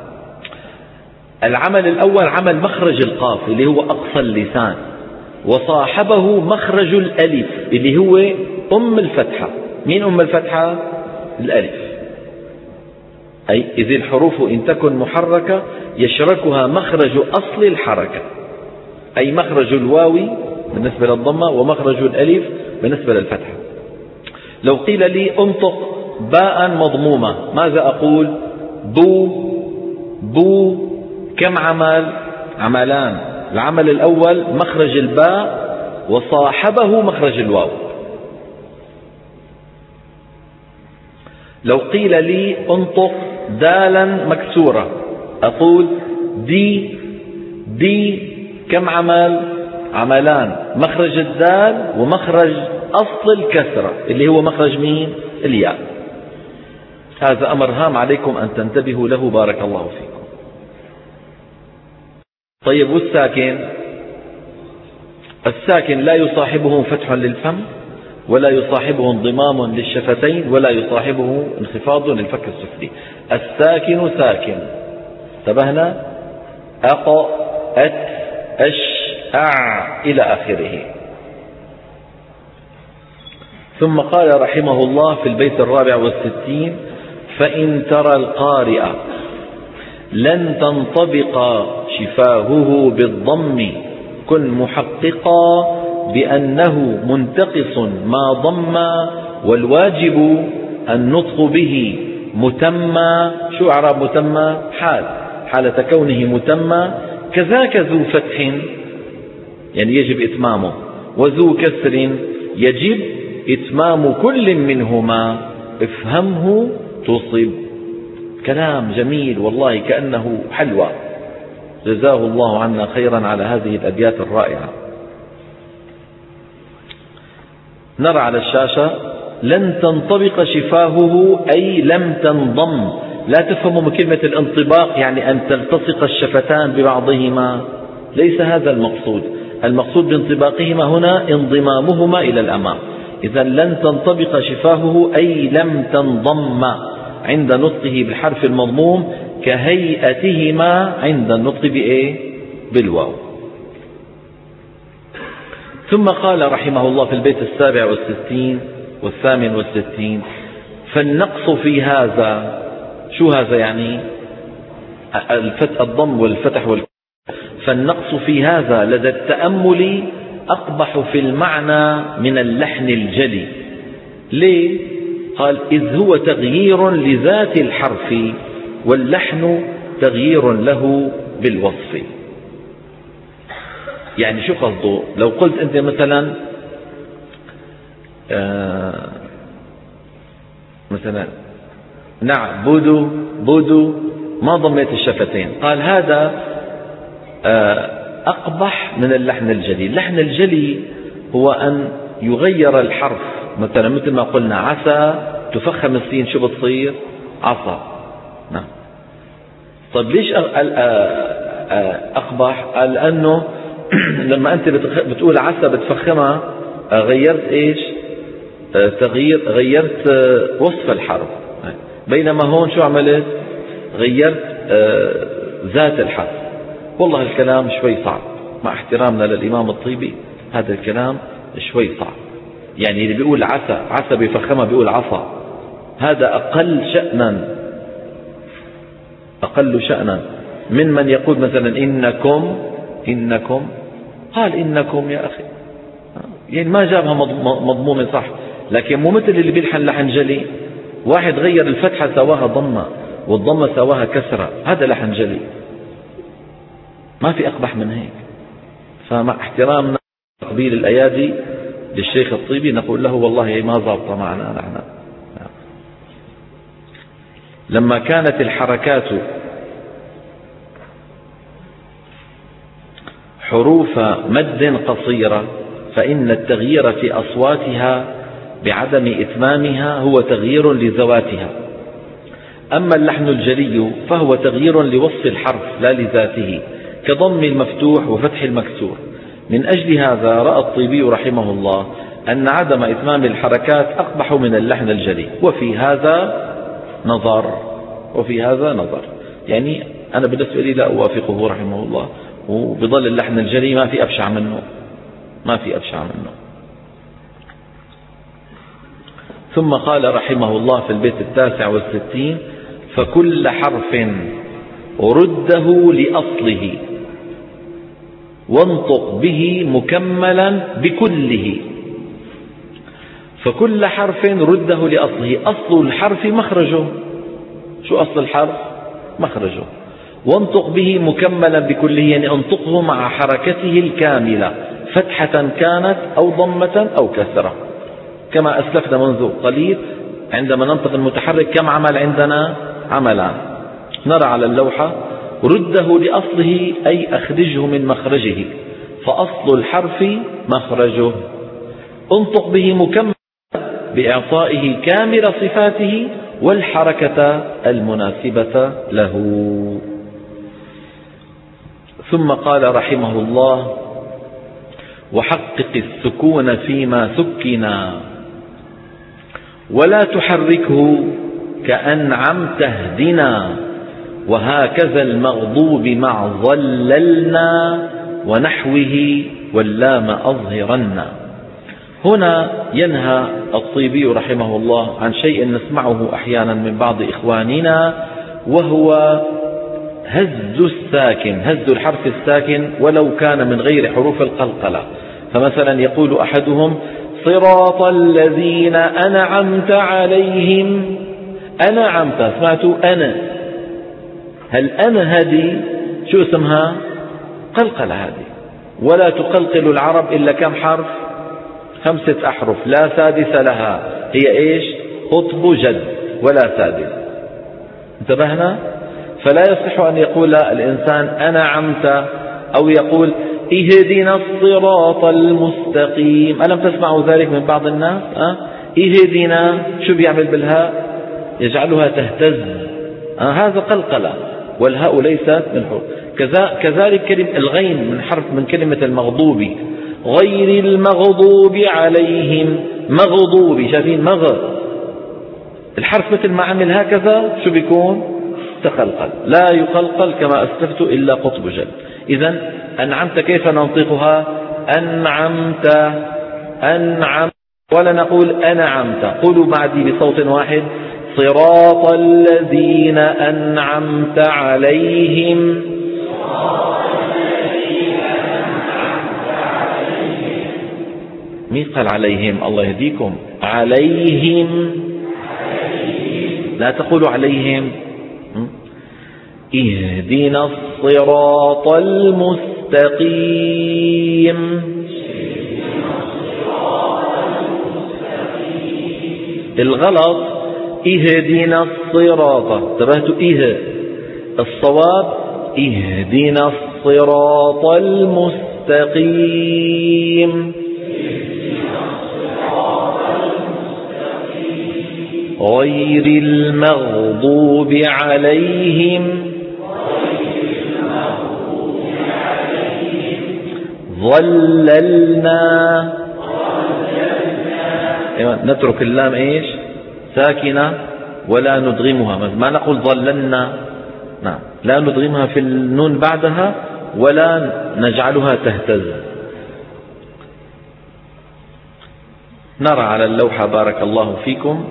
العمل الأول عمل مخرج القاف اللي هو أقصى اللسان، وصاحبه مخرج الألف اللي هو أم الفتحة. مين أم الفتحة؟ الألف. أي إذ الحروف إن تكن محركة يشركها مخرج أصل الحركة، أي مخرج الواو بالنسبة للضمة ومخرج الألف بالنسبة للفتحة. لو قيل لي انطق باء مضمومة ماذا أقول؟ بو بو. كم عمل؟ عملان. العمل الأول مخرج الباء وصاحبه مخرج الواو. لو قيل لي انطق دالا مكسورة أقول دي دي. كم عمل؟ عملان، مخرج الدال ومخرج أصل الكسرة اللي هو مخرج مين؟ الياء. هذا أمر هام عليكم أن تنتبهوا له بارك الله فيكم. طيب والساكن؟ الساكن لا يصاحبه فتح للفم ولا يصاحبه انضمام للشفتين ولا يصاحبه انخفاض للفك السفلي. الساكن ساكن. انتبهنا؟ أق أت أش أع إلى آخره. ثم قال رحمه الله في البيت 64: فإن ترى القارئ لن تنطبق شفاهه بالضم كن محققا بأنه منتقص ما ضم والواجب النطق به متمى. شو إعراب متمى؟ حالة كونه متمى. كذاك ذو فتح يعني يجب إتمامه، وذو كسر يجب إتمام كل منهما. افهمه تصب. كلام جميل والله كأنه حلوى. جزاه الله عنا خيرا على هذه الأبيات الرائعة. نرى على الشاشة: لن تنطبق شفاهه أي لم تنضم. لا تفهموا من كلمة الانطباق يعني أن تلتصق الشفتان ببعضهما، ليس هذا المقصود. المقصود بانطباقهما هنا انضمامهما إلى الأمام. إذا لن تنطبق شفاهه أي لم تنضم عند نطقه بالحرف المضموم كهيئتهما عند النطق بإيه؟ بالواو. ثم قال رحمه الله في البيت 67 و68: فالنقص في هذا. شو هذا يعني؟ الضم والفتح فالنقص في هذا لدى التأمل أقبح في المعنى من اللحن الجلي. ليه؟ قال: إذ هو تغيير لذات الحرف واللحن تغيير له بالوصف. يعني شو قصده؟ لو قلت أنت مثلا نعبد بدو ما ضميت الشفتين، قال هذا أقبح من اللحن الجلي. اللحن الجلي هو أن يغير الحرف، مثلا مثل ما قلنا عسى تفخم السين شو بتصير؟ عصا. نعم. طيب ليش أقبح؟ قال لأنه لما أنت بتقول عسى بتفخمها غيرت إيش؟ غيرت وصف الحرف، بينما هون شو عملت؟ غيرت ذات الحرف. والله الكلام شوي صعب، مع احترامنا للإمام الطيبي هذا الكلام شوي صعب. يعني اللي بيقول عسى بيفخمها بيقول عصا، هذا أقل شأنا من يقول مثلا إنكم قال إنكم يا أخي، يعني ما جابها مضمومة صح، لكن مو مثل اللي بيلحن لحن جلي، واحد غير الفتحة سواها ضمة والضمة سواها كسرة، هذا لحن جلي، ما في أقبح من هيك. فمع احترامنا تقبيل الأيادي للشيخ الطيبي نقول له والله ما ضابطة معنا نحن. لما كانت الحركات حروف مد قصيرة فإن التغيير في أصواتها بعدم إتمامها هو تغيير لذواتها. أما اللحن الجلي فهو تغيير لوصف الحرف لا لذاته، كضم المفتوح وفتح المكسور. من أجل هذا رأى الطيبي رحمه الله أن عدم إتمام الحركات أقبح من اللحن الجلي، وفي هذا نظر. يعني أنا بالنسبة لي لا أوافقه رحمه الله، وبظل اللحن الجلي ما في أبشع منه. ثم قال رحمه الله في البيت 69: فكل حرف رده لأصله وانطق به مكملا بكله. فكل حرف رده لأصله، أصل الحرف مخرجه. شو أصل الحرف؟ مخرجه. وانطق به مكملا بكله، يعني انطقه مع حركته الكاملة، فتحة كانت أو ضمة أو كسرة، كما أسلفنا منذ قليل. عندما ننطق المتحرك كم عمل عندنا؟ عملان. نرى على اللوحة: رده لأصله أي أخرجه من مخرجه، فأصل الحرف مخرجه. انطق به مكملا بإعطائه كامل صفاته والحركة المناسبة له. ثم قال رحمه الله: وحقق السكون فيما سكنا ولا تحركه كأنعمت اهدنا، وهكذا المغضوب مع ظللنا ونحوه واللام أظهرنا. هنا ينهى الطيبي رحمه الله عن شيء نسمعه أحيانا من بعض إخواننا، وهو هز الساكن، هز الحرف الساكن ولو كان من غير حروف القلقلة. فمثلا يقول أحدهم: صراط الذين أنعمت عليهم. أنعمت، سمعتوا أنا؟ هل أنا هذه شو اسمها؟ قلقلة هذه. ولا تقلقل العرب إلا كم حرف؟ 5 أحرف لا سادس لها، هي إيش؟ قطب جد ولا سادس. انتبهنا؟ فلا يصح أن يقول الإنسان أنعمت، أو يقول اهدنا الصراط المستقيم. ألم تسمعوا ذلك من بعض الناس؟ اهدنا، شو بيعمل بالهاء؟ يجعلها تهتز. هذا قلقلة، والهاء ليست من حروف. كذلك كلمة الغين من حرف من كلمة المغضوب، غير المغضوب عليهم. مغضوب، شايفين الحرف مثل ما عمل هكذا شو بيكون؟ تقلقل. لا يقلقل كما أسلفت إلا قطب جد. إذن أنعمت كيف ننطقها؟ أنعمت، أنعمت، ولا نقول أنعمت. قولوا بعدي بصوت واحد: صراط الذين أنعمت عليهم. مين قال عليهم؟ الله يهديكم. عليهم، لا تقولوا عليهم. اهدنا الصراط المستقيم. الغلط اهدنا الصراط، انتبهتوا؟ الصواب اهدنا الصراط المستقيم غير المغضوب عليهم ظللنا. نترك اللام ايش؟ ساكنة ولا ندغمها، ما نقول ظللنا، نعم، لا ندغمها في النون بعدها ولا نجعلها تهتز. نرى على اللوحة بارك الله فيكم: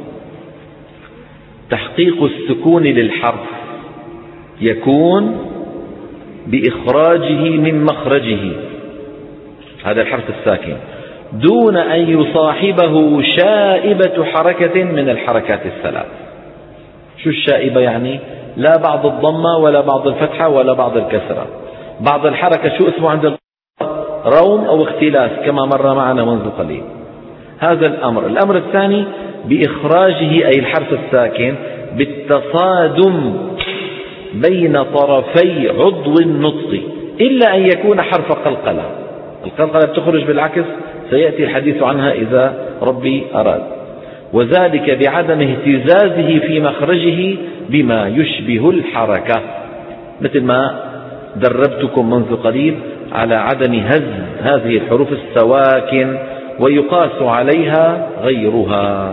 تحقيق السكون للحرف يكون بإخراجه من مخرجه، هذا الحرف الساكن، دون أن يصاحبه شائبة حركة من الحركات الثلاث. شو الشائبة يعني؟ لا بعض الضمة ولا بعض الفتحة ولا بعض الكسرة. بعض الحركة شو اسمه عند روم أو اختلاس كما مر معنا منذ قليل. هذا الأمر. الأمر الثاني بإخراجه، أي الحرف الساكن، بالتصادم بين طرفي عضو النطق إلا أن يكون حرف قلقلة. القلقلة تخرج بالعكس، سيأتي الحديث عنها إذا ربي أراد. وذلك بعدم اهتزازه في مخرجه بما يشبه الحركة، مثل ما دربتكم منذ قليل على عدم هز هذه الحروف السواكن ويقاس عليها غيرها.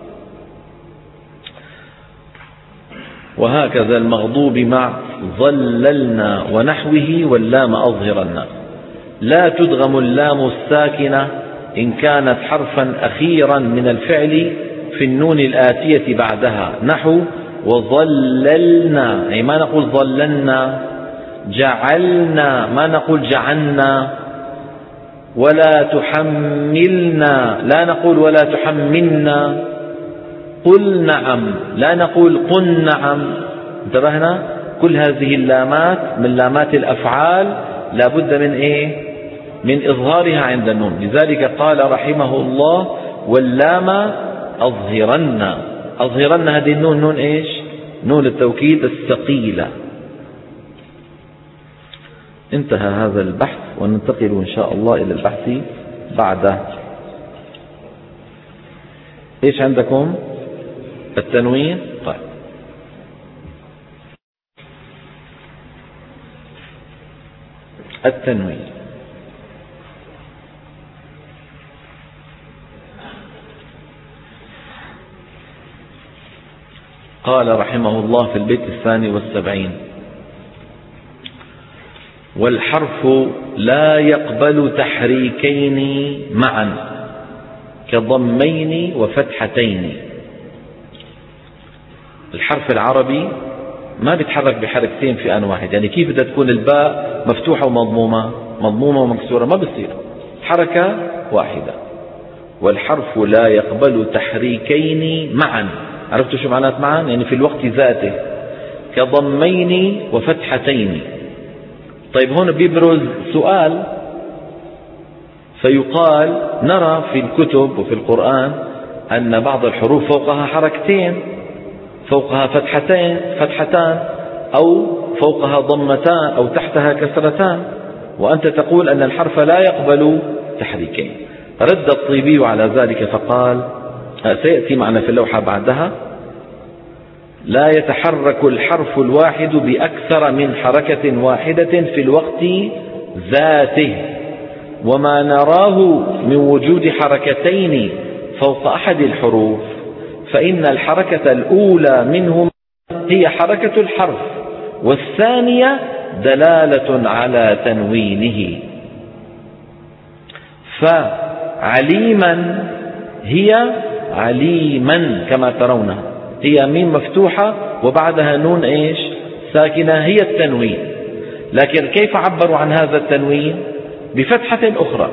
وهكذا المغضوب مع ظللنا ونحوه واللام أظهرنا. لا تدغم اللام الساكنة إن كانت حرفا أخيرا من الفعل في النون الآتية بعدها، نحو وظللنا، أي ما نقول ظللنا. جعلنا ما نقول جعلنا. ولا تحملنا لا نقول ولا تحملنا. قل نعم لا نقول قل نعم. انتبهنا؟ كل هذه اللامات من لامات الأفعال لا بد من إيه؟ من إظهارها عند النون. لذلك قال رحمه الله واللام أظهرن. أظهرن هذه النون نون إيش؟ نون التوكيد الثقيلة. انتهى هذا البحث وننتقل إن شاء الله إلى البحث بعده. إيش عندكم؟ التنوين. طيب، التنوين قال رحمه الله في البيت 72: والحرف لا يقبل تحريكين معا كضمين وفتحتين. الحرف العربي ما بيتحرك بحركتين في آن واحد. يعني كيف بدها تكون الباء مفتوحة ومضمومة، مضمومة ومكسورة؟ ما بصير، حركة واحدة. والحرف لا يقبل تحريكين معا. عرفتوا شو معنات معا؟ يعني في الوقت ذاته، كضمين وفتحتين. طيب هون بيبرز سؤال، فيقال نرى في الكتب وفي القرآن أن بعض الحروف فوقها حركتين، فوقها فتحتان، أو فوقها ضمتان، أو تحتها كسرتان، وأنت تقول أن الحرف لا يقبل تحريكين. رد الطيبي على ذلك فقال، سيأتي معنا في اللوحة بعدها: لا يتحرك الحرف الواحد بأكثر من حركة واحدة في الوقت ذاته، وما نراه من وجود حركتين فوق أحد الحروف فإن الحركة الأولى منهما هي حركة الحرف، والثانية دلالة على تنوينه. فعليما هي عليما كما ترونها، هي ميم مفتوحة وبعدها نون إيش؟ ساكنة، هي التنوين. لكن كيف عبروا عن هذا التنوين؟ بفتحة أخرى.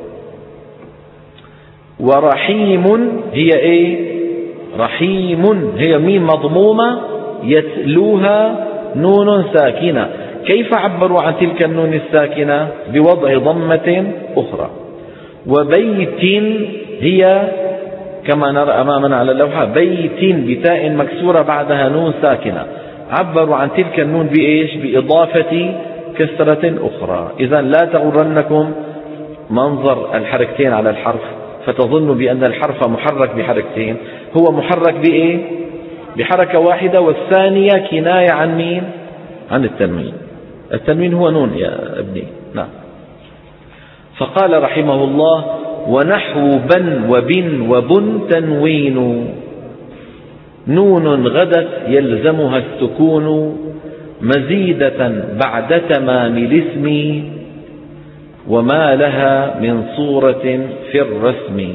ورحيم هي إيه؟ رحيم هي ميم مضمومة يتلوها نون ساكنة. كيف عبروا عن تلك النون الساكنة؟ بوضع ضمة أخرى. وبيت هي كما نرى أمامنا على اللوحة، بيت بتاء مكسورة بعدها نون ساكنة. عبروا عن تلك النون بإيش؟ بإضافة كسرة أخرى. إذا لا تغرنكم منظر الحركتين على الحرف فتظنوا بأن الحرف محرك بحركتين. هو محرك بإيه؟ بحركة واحدة، والثانية كناية عن مين؟ عن التنوين. التنوين هو نون يا ابني. نعم. فقال رحمه الله: ونحو بن وبن وبن تنوين، نون غدت يلزمها السكون مزيدة بعد تمام الاسم، وما لها من صورة في الرسم.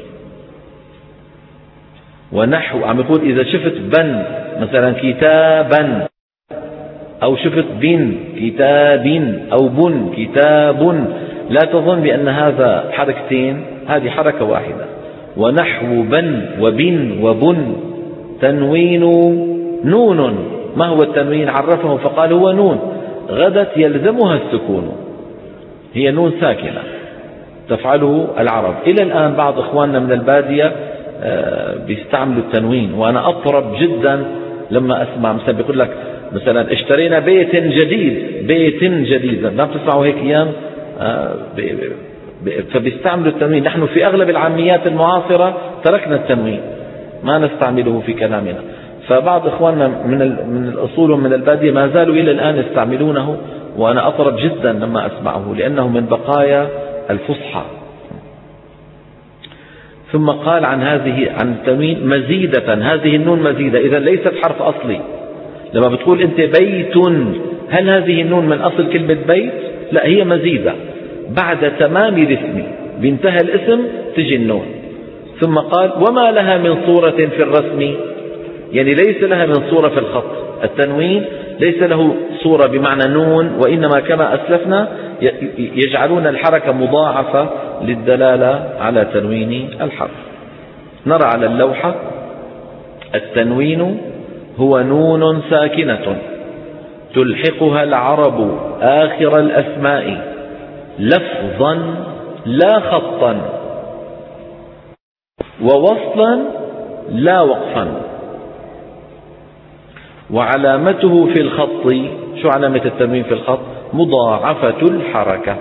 ونحو عم يقول إذا شفت بن مثلا كتابا، أو شفت بن كتاب، أو بن كتاب، لا تظن بأن هذا حركتين، هذه حركة واحدة. ونحو بن وبن وبن تنوين نون. ما هو التنوين؟ عرفه فقال هو نون غدت يلزمها السكون، هي نون ساكنة تفعله العرب. إلى الآن بعض إخواننا من البادية بيستعملوا التنوين، وأنا أطرب جدا لما أسمع مثلا بيقول لك مثلا اشترينا بيت جديد، ما بتسمعوا هيك أيام؟ فبيستعملوا التنوين. نحن في أغلب العاميات المعاصرة تركنا التنوين، ما نستعمله في كلامنا. فبعض إخواننا من الأصول ومن البادية ما زالوا إلى الآن يستعملونه، وأنا أطرب جدا لما أسمعه لأنه من بقايا الفصحى. ثم قال عن التنوين مزيدة، هذه النون مزيدة، إذا ليست حرف أصلي. لما بتقول أنت بيت، هل هذه النون من أصل كلمة بيت؟ لا، هي مزيدة بعد تمام الاسم، بانتهى الاسم تجي النون. ثم قال وما لها من صورة في الرسم، يعني ليس لها من صورة في الخط. التنوين ليس له صورة بمعنى نون، وإنما كما أسلفنا يجعلون الحركة مضاعفة للدلالة على تنوين الحرف. نرى على اللوحة التنوين هو نون ساكنة تلحقها العرب آخر الأسماء لفظا لا خطا، ووصلا لا وقفا، وعلامته في الخط، شو علامة التنوين في الخط؟ مضاعفة الحركة.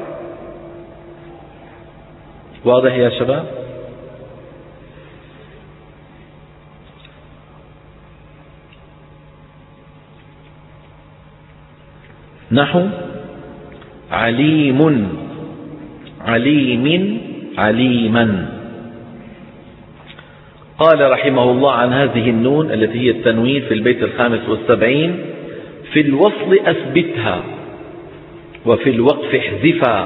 واضح يا شباب؟ نحو عليم، عليما. قال رحمه الله عن هذه النون التي هي التنوين في البيت 75: في الوصل أثبتها وفي الوقف احذفا،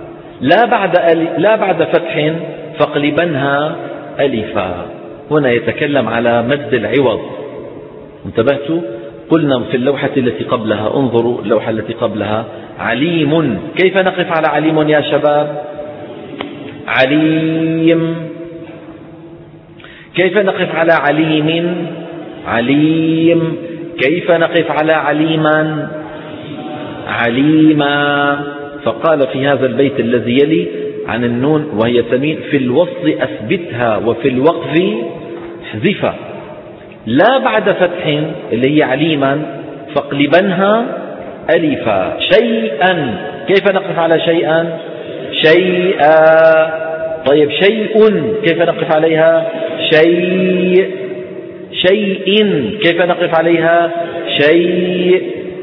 لا بعد فتح فاقلبنها ألفا. هنا يتكلم على مد العوض. انتبهتوا؟ قلنا في اللوحة التي قبلها، انظروا اللوحة التي قبلها، عليم. كيف نقف على عليم يا شباب؟ عليم. كيف نقف على عليم؟ عليم. كيف نقف على عليما؟ عليما. فقال في هذا البيت الذي يلي عن النون وهي تنوين: في الوصل أثبتها وفي الوقف احذفها، لا بعد فتح اللي هي عليما فاقلبنها ألفا. شيئا، كيف نقف على شيئا؟ شيئا. طيب شيء، كيف نقف عليها؟ شيء. كيف نقف عليها؟ شيء.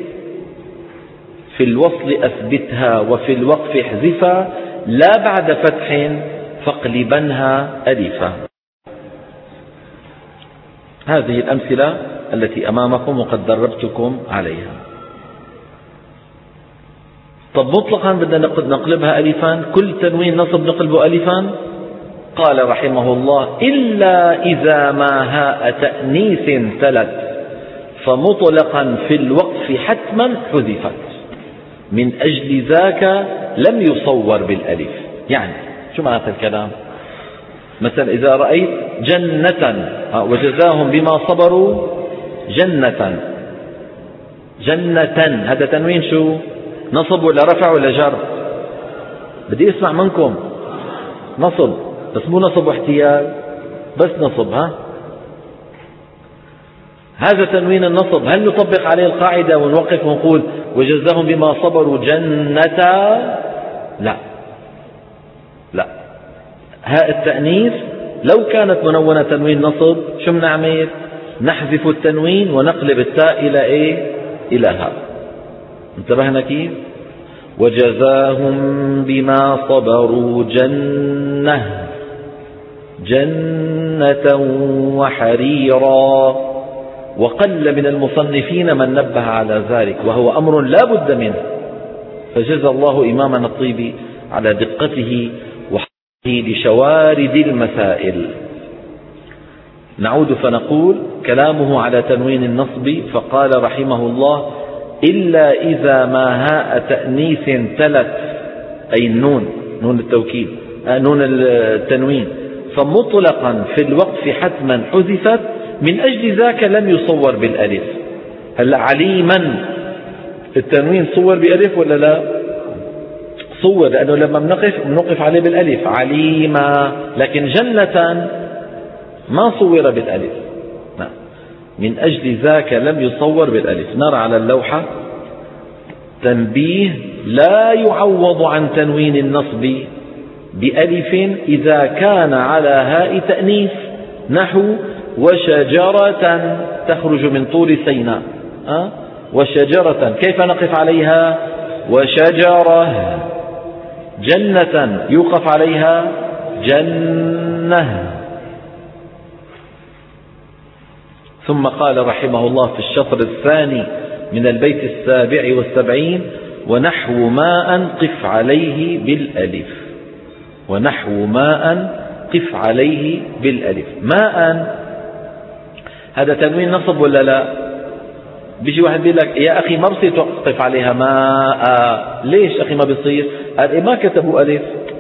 في الوصل أثبتها وفي الوقف احذفها، لا بعد فتح فاقلبنها ألفا. هذه الأمثلة التي أمامكم وقد دربتكم عليها. طب مطلقا بدنا نقلبها ألفا، كل تنوين نصب نقلبه ألفا. قال رحمه الله: إلا إذا ما هاء تأنيث تلت فمطلقا في الوقف حتما حذفت، من أجل ذاك لم يصور بالألف. يعني شو معنى الكلام؟ مثلا إذا رأيت جنة وجزاهم بما صبروا جنة، هذا تنوين شو؟ نصب ولا رفع ولا جر؟ بدي اسمع منكم. نصب، بس مو نصب واحتيال، بس نصب. هذا تنوين النصب. هل نطبق عليه القاعدة ونوقف ونقول وجزاهم بما صبروا جنة؟ لا. هاء التأنيث لو كانت منونة تنوين نصب شو بنعمل؟ نحذف التنوين ونقلب التاء إلى إيه؟ إلى هاء. انتبهنا كيف؟ وجزاهم بما صبروا جنة وحريرا. وقل من المصنفين من نبه على ذلك، وهو أمر لا بد منه. فجزى الله إمامنا الطيبي على دقته وحفظه لشوارد المسائل. نعود فنقول كلامه على تنوين النصب. فقال رحمه الله: إلا إذا ما هاء تأنيث تلت، أي النون، نون التوكيد، نون التنوين، فمطلقا في الوقف حتما حذفت، من أجل ذاك لم يصور بالألف. هلا عليما التنوين صور بألف ولا لا؟ صور، لأنه لما بنقف عليه بالألف عليما. لكن جنة ما صور بالألف. من أجل ذاك لم يصور بالألف. نرى على اللوحة تنبيه: لا يعوض عن تنوين النصب بألف إذا كان على هاء تأنيث، نحو وشجرة تخرج من طور سيناء. وشجرة كيف نقف عليها؟ وشجرة. جنة يوقف عليها جنة. ثم قال رحمه الله في الشطر الثاني من البيت 77: ونحو ماء قف عليه بالألف. ونحو ماء قف عليه بالألف. ماء هذا تنوين نصب ولا لا؟ بيجي واحد بيقول لك يا أخي ما بصير توقف عليها ماء. ليش أخي ما بصير؟ قال ما كتبوا ألف.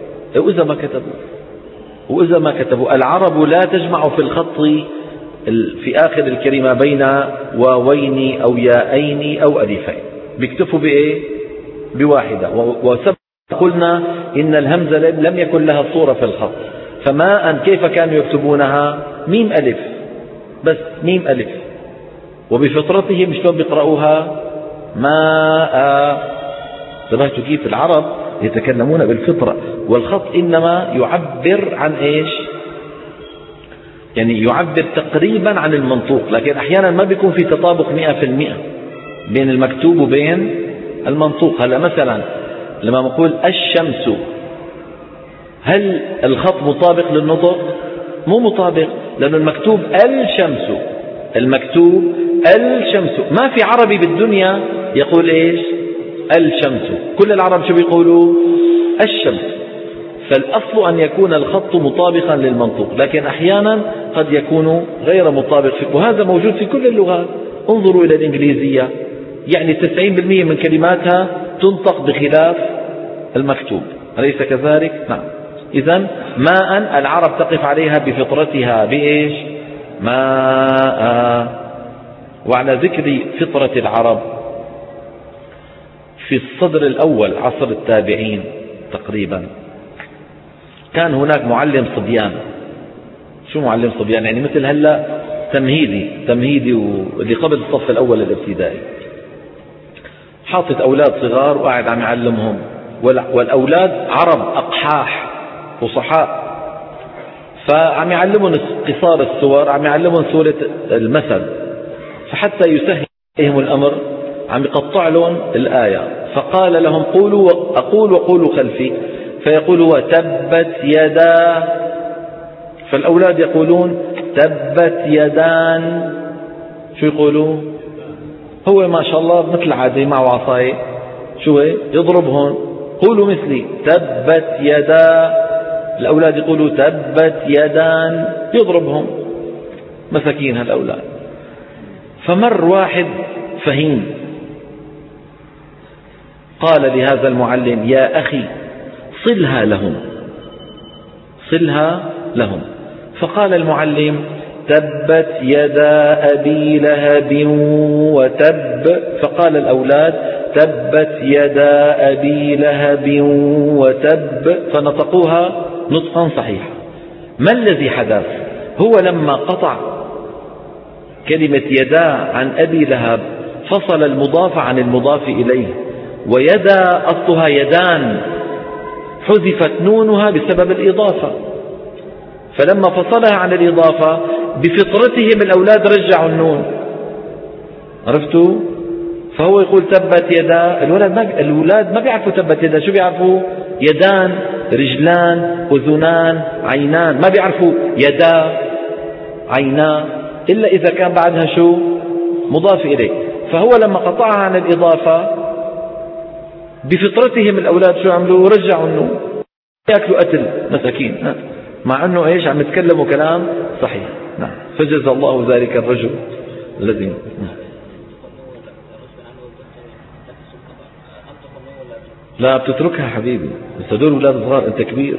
وإذا ما كتبوا العرب لا تجمع في الخط في آخر الكلمة بين واوين أو ياءين أو ألفين، بيكتفوا بإيه؟ بواحدة. وسبق قلنا إن الهمزة لم يكن لها صورة في الخط، فماء كيف كانوا يكتبونها؟ ميم ألف بس، ميم ألف. وبفطرتهم شلون بيقرأوها؟ ماء. انتبهتوا كيف العرب يتكلمون بالفطرة، والخط إنما يعبر عن إيش؟ يعني يعبر تقريبا عن المنطوق، لكن أحيانا ما بيكون في تطابق 100% بين المكتوب وبين المنطوق. هلا مثلا لما نقول الشمس، هل الخط مطابق للنطق؟ مو مطابق، لأنه المكتوب الشمس. المكتوب الشمس. ما في عربي بالدنيا يقول إيش؟ الشمس. كل العرب شو بيقولوا؟ الشمس. فالأصل أن يكون الخط مطابقا للمنطوق، لكن أحيانا قد يكون غير مطابق، وهذا موجود في كل اللغات. انظروا إلى الإنجليزية، يعني 90% من كلماتها تنطق بخلاف المكتوب، أليس كذلك؟ نعم. إذن ماء العرب تقف عليها بفطرتها بإيش؟ ماء. وعلى ذكر فطرة العرب، في الصدر الأول عصر التابعين تقريبا كان هناك معلم صبيان. شو معلم صبيان؟ يعني مثل هلأ تمهيدي واللي قبل الصف الأول الابتدائي، حاطط أولاد صغار وقاعد عم يعلمهم، والأولاد عرب أقحاح فصحاء، فعم يعلمهم قصار السور، عم يعلمهم سورة المثل، فحتى يسهل عليهم الأمر عم يقطع لهم الآية، فقال لهم أقول وقولوا خلفي، فيقولوا تبت يدا، فالأولاد يقولون تبت يدان. شو يقولوا؟ هو ما شاء الله مثل عادي معه عصاية، شو هي؟ يضربهم. قولوا مثلي تبت يدا. الأولاد يقولوا تبت يدان، يضربهم. مساكين هالأولاد. فمر واحد فهيم قال لهذا المعلم يا أخي صلها لهم. فقال المعلم تبت يدا أبي لهب وتب. فقال الأولاد تبت يدا أبي لهب وتب، فنطقوها نطقا صحيحا. ما الذي حدث؟ هو لما قطع كلمة يدا عن أبي لهب فصل المضاف عن المضاف إليه، ويدا أصلها يدان، حذفت نونها بسبب الإضافة، فلما فصلها عن الإضافة بفطرتهم الأولاد رجعوا النون. عرفتوا؟ فهو يقول تبت يدا. الأولاد ما بيعرفوا تبت يدا، شو بيعرفوا؟ يدان، رجلان، أذنان، عينان، ما بيعرفوا يدا عينان إلا إذا كان بعدها شو؟ مضاف إليه. فهو لما قطعها عن الإضافة بفطرتهم الأولاد شو عملوا؟ رجعوا النون، يأكلوا قتل مساكين، مع أنه إيش عم يتكلموا كلام صحيح. نعم. فجزى الله ذلك الرجل الذي لا بتتركها حبيبي، بس هدول أولاد صغار، أنت كبير.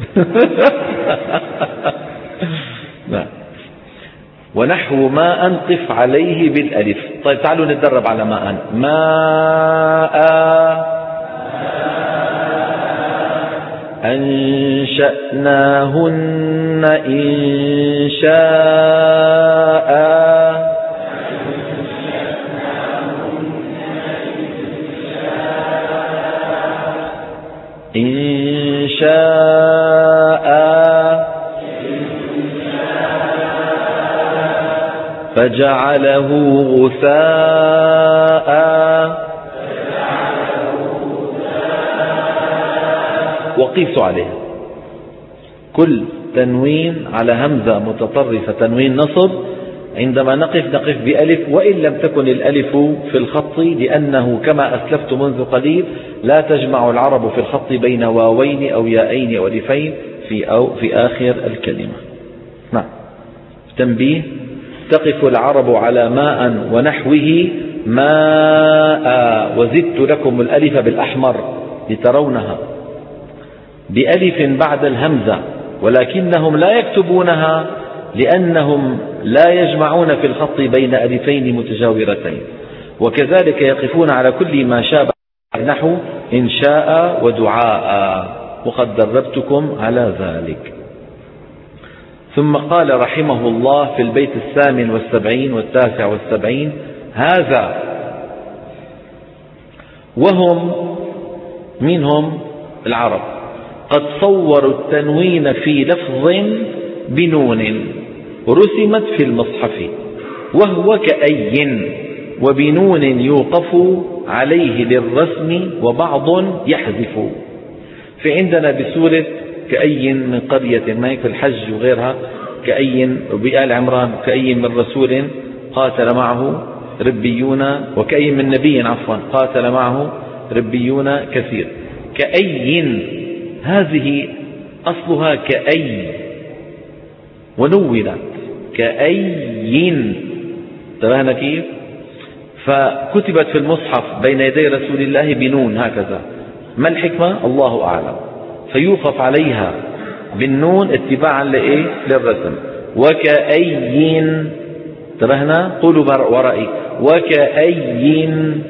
نعم. ونحو ما أنقف عليه بالألف. طيب تعالوا نتدرب على ماء. أنشأناهن إنشاء. إن شاء فجعله غثاء وقيسوا عليها كل تنوين على همزة متطرفة تنوين نصب، عندما نقف بألف، وإن لم تكن الألف في الخط، لأنه كما أسلفت منذ قليل لا تجمع العرب في الخط بين واوين أو يائين أو ألفين في آخر الكلمة. نعم. تنبيه: تقف العرب على ماء ونحوه ماء، وزدت لكم الألف بالأحمر لترونها بألف بعد الهمزة، ولكنهم لا يكتبونها لأنهم لا يجمعون في الخط بين ألفين متجاورتين. وكذلك يقفون على كل ما شابه نحو إن شاء ودعاء، وقد دربتكم على ذلك. ثم قال رحمه الله في البيت 78 و79: هذا وهم منهم العرب قد صوروا التنوين في لفظ بنون رسمت في المصحف وهو كأي، وبنون يوقف عليه للرسم وبعض يحذف. في عندنا بسورة كأي من قرية، ما في الحج وغيرها، كأي بآل عمران كأي من رسول قاتل معه ربيون، وكأي من نبي قاتل معه ربيون كثير. كأي هذه أصلها كأي ونونت كأي، انتبهنا كيف؟ فكتبت في المصحف بين يدي رسول الله بنون هكذا. ما الحكمة؟ الله أعلم. فيوقف عليها بالنون اتباعا لإيه؟ للرسم. وكأي، انتبهنا؟ قولوا ورائي: وكأي،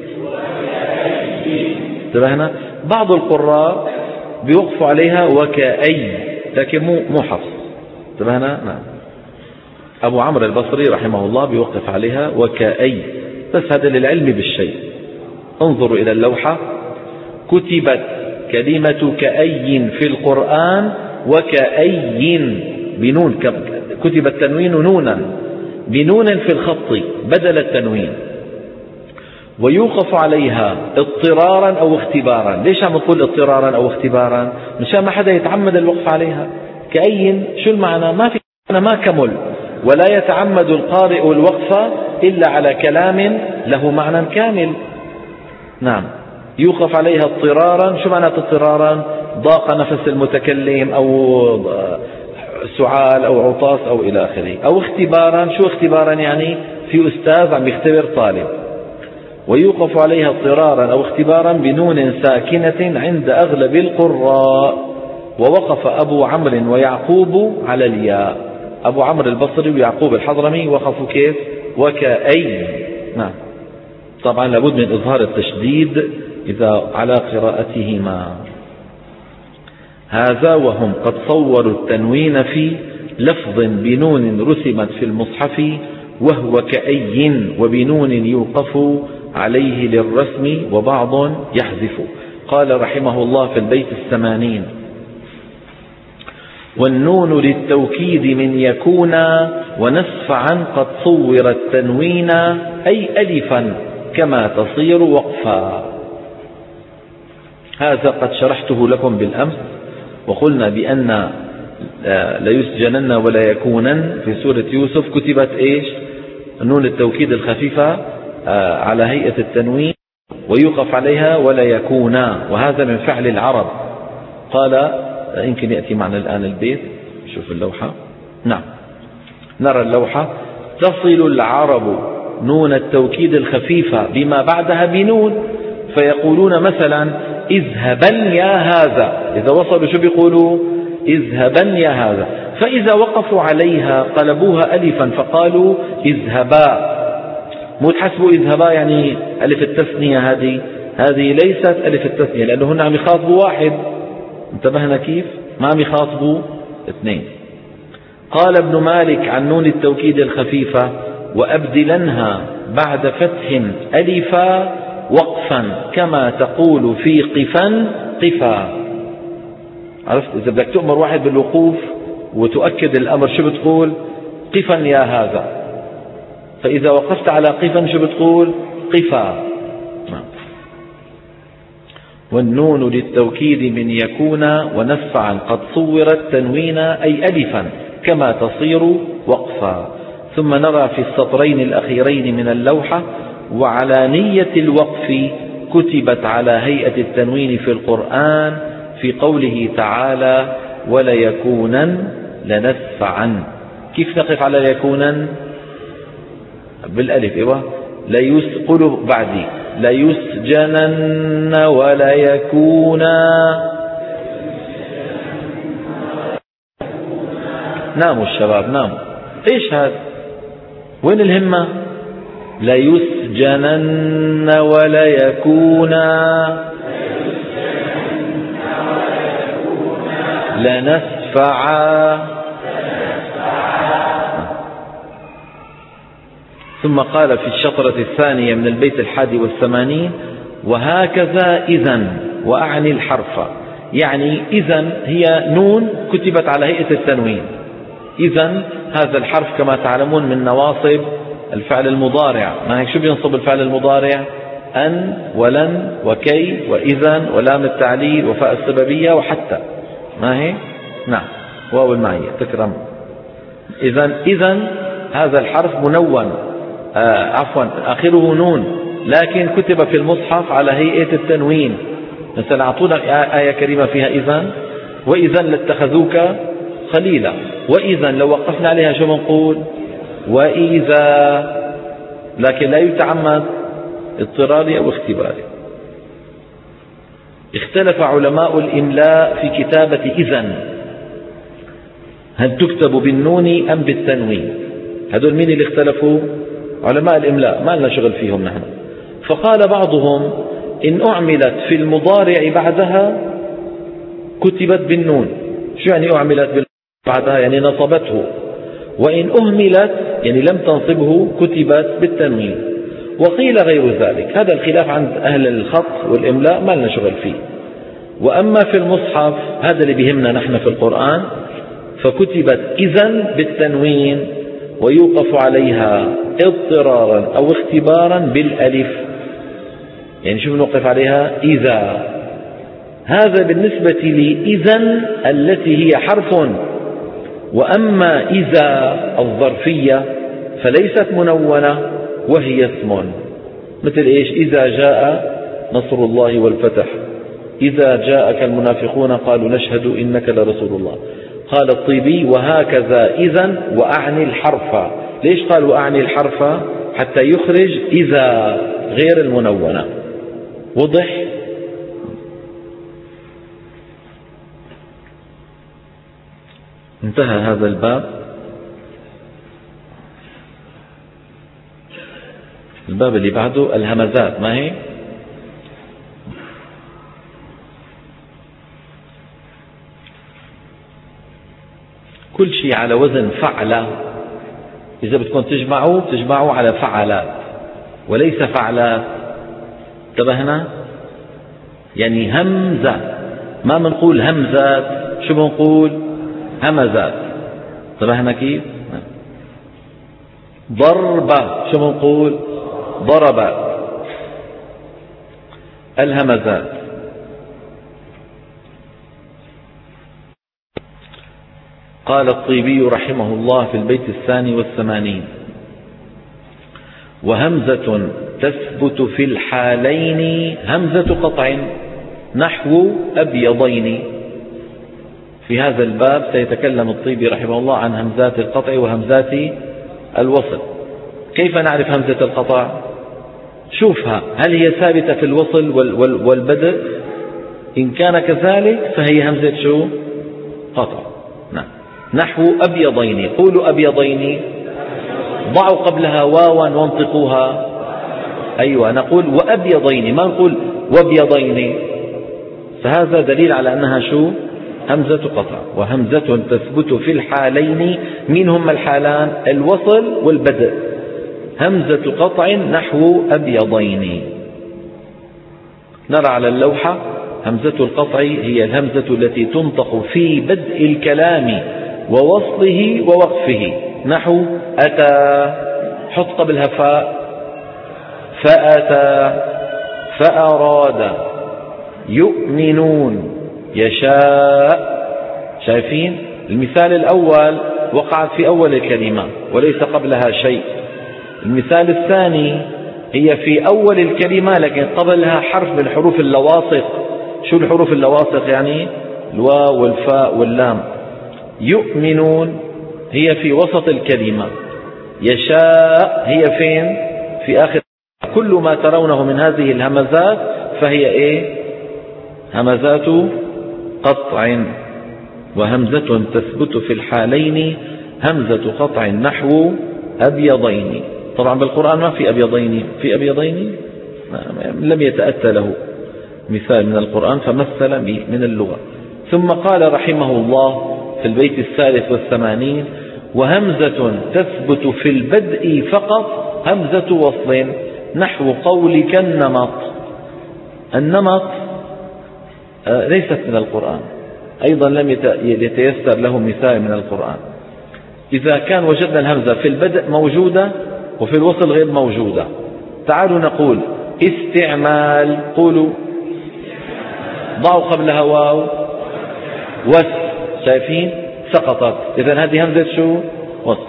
انتبهنا؟ بعض القراء بيوقفوا عليها وكأي، لكن مو حفص، انتبهنا؟ نعم. أبو عمرو البصري رحمه الله بيوقف عليها وكأي، بس هذا للعلم بالشيء. انظروا إلى اللوحة، كتبت كلمة كأي في القرآن وكأي بنون، كتب التنوين نونا بنون في الخط بدل التنوين، ويوقف عليها اضطرارا أو اختبارا. ليش عم نقول اضطرارا أو اختبارا؟ مشان ما حدا يتعمد الوقف عليها. كأي شو المعنى؟ ما في معنى، ما كمل، ولا يتعمد القارئ الوقف إلا على كلام له معنى كامل. نعم. يوقف عليها اضطرارا. شو معنى اضطرارا؟ ضاق نفس المتكلم أو سعال أو عطاس أو إلى آخره. أو اختبارا. شو اختبارا؟ يعني في أستاذ عم يختبر طالب. ويوقف عليها اضطرارا أو اختبارا بنون ساكنة عند أغلب القراء. ووقف أبو عمرو ويعقوب على الياء. أبو عمرو البصري ويعقوب الحضرمي وقفوا كيف؟ وكأي. نعم. طبعا لابد من إظهار التشديد إذا على قراءتهما. هذا وهم قد صوروا التنوين في لفظ بنون رسمت في المصحف وهو كأي، وبنون يوقف عليه للرسم وبعض يحذف. قال رحمه الله في البيت 80: والنون للتوكيد من يكون ونسفعا قد صور التنوين أي ألفا كما تصير وقفا. هذا قد شرحته لكم بالأمس، وقلنا بأن ليسجنن ولا يكونن في سورة يوسف كتبت إيش؟ نون التوكيد الخفيفة على هيئة التنوين، ويوقف عليها ولا يكونا، وهذا من فعل العرب. قال يمكن يأتي معنا الآن البيت، شوف اللوحة. نعم، نرى اللوحة. تصل العرب نون التوكيد الخفيفة بما بعدها بنون، فيقولون مثلا اذهبا يا هذا. إذا وصلوا شو بيقولوا؟ اذهبا يا هذا. فإذا وقفوا عليها قلبوها ألفا فقالوا اذهبا. مو تحسبوا اذهبا يعني ألف التثنية، هذه ليست ألف التثنية، لأنه هن عم يخاطبوا واحد. انتبهنا كيف؟ ما عم يخاطبوا اثنين. قال ابن مالك عن نون التوكيد الخفيفة: وأبدلنها بعد فتح ألفا وقفا كما تقول في قفا قفا. عرفت؟ إذا بدك تؤمر واحد بالوقوف وتؤكد الأمر شو بتقول؟ قفا يا هذا. فإذا وقفت على قفا شو بتقول؟ قفا. والنون للتوكيد من يكون ونفعا قد صورت تنوينا أي ألفا كما تصير وقفا. ثم نرى في السطرين الأخيرين من اللوحة: وعلى نية الوقف كتبت على هيئة التنوين في القرآن في قوله تعالى: وليكونن لنسفعا. كيف نقف على ليكونن؟ بالألف. إيوه. قولوا بعدي: ليسجنن وليكونا. ناموا الشباب ناموا. ايش هذا؟ وين الهمة؟ ليسجنن وليكونا لنسفعا. ثم قال في الشطرة الثانية من البيت 81: وهكذا إذن وأعني الحرف. يعني إذن هي نون كتبت على هيئة التنوين. إذن هذا الحرف كما تعلمون من نواصب الفعل المضارع. ما هيك شو بينصب الفعل المضارع؟ أن ولن وكي وإذن ولام التعليل وفاء السببية وحتى. ما هي؟ نعم. واو المعية. تكرم. إذن هذا الحرف منون، آخره نون، لكن كتب في المصحف على هيئة التنوين. مثلا أعطونا آية كريمة فيها إذن: وإذا لاتخذوك خليلا. وإذا لو وقفنا عليها شو بنقول؟ وإذا. لكن لا يتعمد اضطراري أو اختباري. اختلف علماء الإملاء في كتابة إذن، هل تكتب بالنون أم بالتنوين؟ هذول مين اللي اختلفوا؟ علماء الإملاء، ما لنا شغل فيهم نحن. فقال بعضهم: إن أعملت في المضارع بعدها كتبت بالنون. شو يعني أعملت بعدها؟ يعني نصبته. وإن أهملت يعني لم تنصبه كتبت بالتنوين. وقيل غير ذلك. هذا الخلاف عند أهل الخط والإملاء ما لنا شغل فيه. وأما في المصحف هذا اللي بيهمنا نحن في القرآن، فكتبت إذن بالتنوين ويوقف عليها اضطرارا أو اختبارا بالألف. يعني شو بنوقف عليها؟ إذا. هذا بالنسبة لإذن التي هي حرف. وأما إذا الظرفية فليست منونة وهي اسم. مثل إيش؟ إذا جاء نصر الله والفتح، إذا جاءك المنافقون قالوا نشهد إنك لرسول الله. قال الطيبي: وهكذا إذن وأعني الحرف. ليش قال وأعني الحرف؟ حتى يخرج إذا غير المنونة. وضح؟ انتهى هذا الباب. الباب اللي بعده الهمزات. ما هي؟ كل شيء على وزن فعل. إذا بدكم تجمعوا على فعلات وليس فعلات. انتبهنا؟ يعني همزة، ما بنقول همزات، شو بنقول؟ همزات. انتبهنا كيف؟ ضربة، شو بنقول؟ ضرب. الهمزات. قال الطيبي رحمه الله في البيت 82: وهمزة تثبت في الحالين همزة قطع نحو أبيضين. في هذا الباب سيتكلم الطيبي رحمه الله عن همزات القطع وهمزات الوصل. كيف نعرف همزة القطع؟ شوفها، هل هي ثابتة في الوصل والبدء؟ إن كان كذلك فهي همزة شو؟ قطع. نعم. نحو أبيضين. قولوا أبيضين. ضعوا قبلها واوا وانطقوها. أيوة، نقول وأبيضين، ما نقول وابيضين. فهذا دليل على أنها شو؟ همزة قطع. وهمزة تثبت في الحالين. من هما الحالان؟ الوصل والبدء. همزة قطع نحو أبيضين. نرى على اللوحة همزة القطع هي الهمزة التي تنطق في بدء الكلام ووصله ووقفه، نحو أتى، حط قبلها فاء، فأتى، فأراد، يؤمنون، يشاء. شايفين؟ المثال الأول وقعت في أول الكلمة وليس قبلها شيء. المثال الثاني هي في أول الكلمة لكن قبلها حرف من حروف اللواصق. شو الحروف اللواصق يعني؟ الواو والفاء واللام. يؤمنون هي في وسط الكلمة، يشاء هي فين؟ في آخر. كل ما ترونه من هذه الهمزات فهي إيه؟ همزات قطع. وهمزة تثبت في الحالين همزة قطع نحو أبيضين. طبعا بالقرآن ما في أبيضين، في أبيضين لم يتأتى له مثال من القرآن فمثل من اللغة. ثم قال رحمه الله في البيت 83: وهمزة تثبت في البدء فقط همزة وصل نحو قولك النمط. النمط ليست من القرآن، أيضا لم يتيسر له مثال من القرآن. إذا كان وجدنا الهمزة في البدء موجودة وفي الوصل غير موجودة، تعالوا نقول استعمال. قولوا ضعوا قبلها واو وس. شايفين؟ سقطت. إذن هذه همزة شو؟ وصل.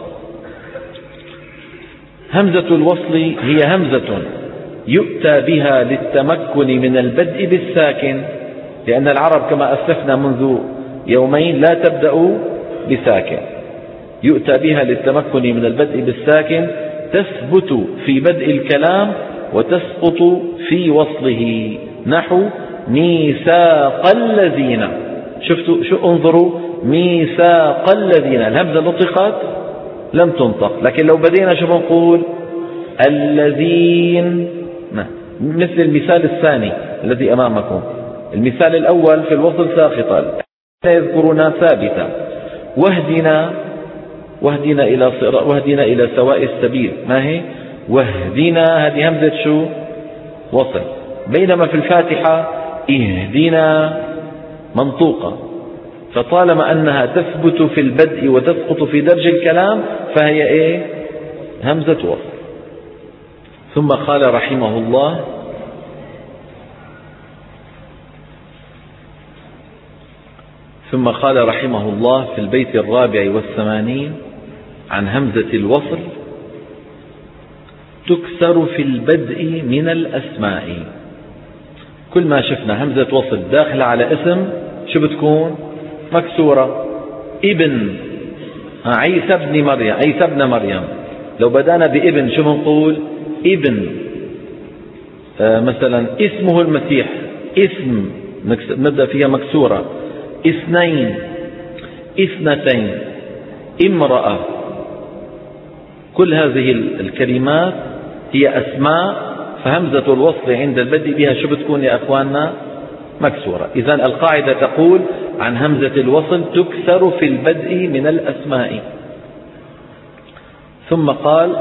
همزة الوصل هي همزة يؤتى بها للتمكن من البدء بالساكن، لأن العرب كما أسلفنا منذ يومين لا تبدأ بساكن. يؤتى بها للتمكن من البدء بالساكن، تثبت في بدء الكلام وتسقط في وصله، نحو ميثاق الذين. شفتوا شو؟ انظروا، ميثاق الذين، الهمزة نطقت لم تنطق، لكن لو بدينا شو بنقول؟ الذين، مثل المثال الثاني الذي أمامكم. المثال الأول في الوصل ساقطا، يذكرنا ثابتا. واهدنا إلى سواء السبيل، ما هي؟ واهدنا، هذه همزة شو؟ وصل. بينما في الفاتحة اهدنا منطوقة، فطالما أنها تثبت في البدء وتسقط في درج الكلام فهي إيه؟ همزة وصل. ثم قال رحمه الله في البيت 84 عن همزة الوصل: تكسر في البدء من الأسماء. كل ما شفنا همزة وصل داخلة على اسم شو بتكون؟ مكسورة. ابن عيسى ابن مريم، لو بدأنا بابن شو بنقول؟ ابن. مثلا اسمه المسيح، اسم نبدأ فيها مكسورة. اثنين، اثنتين، امرأة. كل هذه الكلمات هي أسماء، فهمزة الوصل عند البدء بها شو بتكون يا أخواننا؟ مكسورة. إذن القاعدة تقول عن همزة الوصل: تكسر في البدء من الأسماء. ثم قال: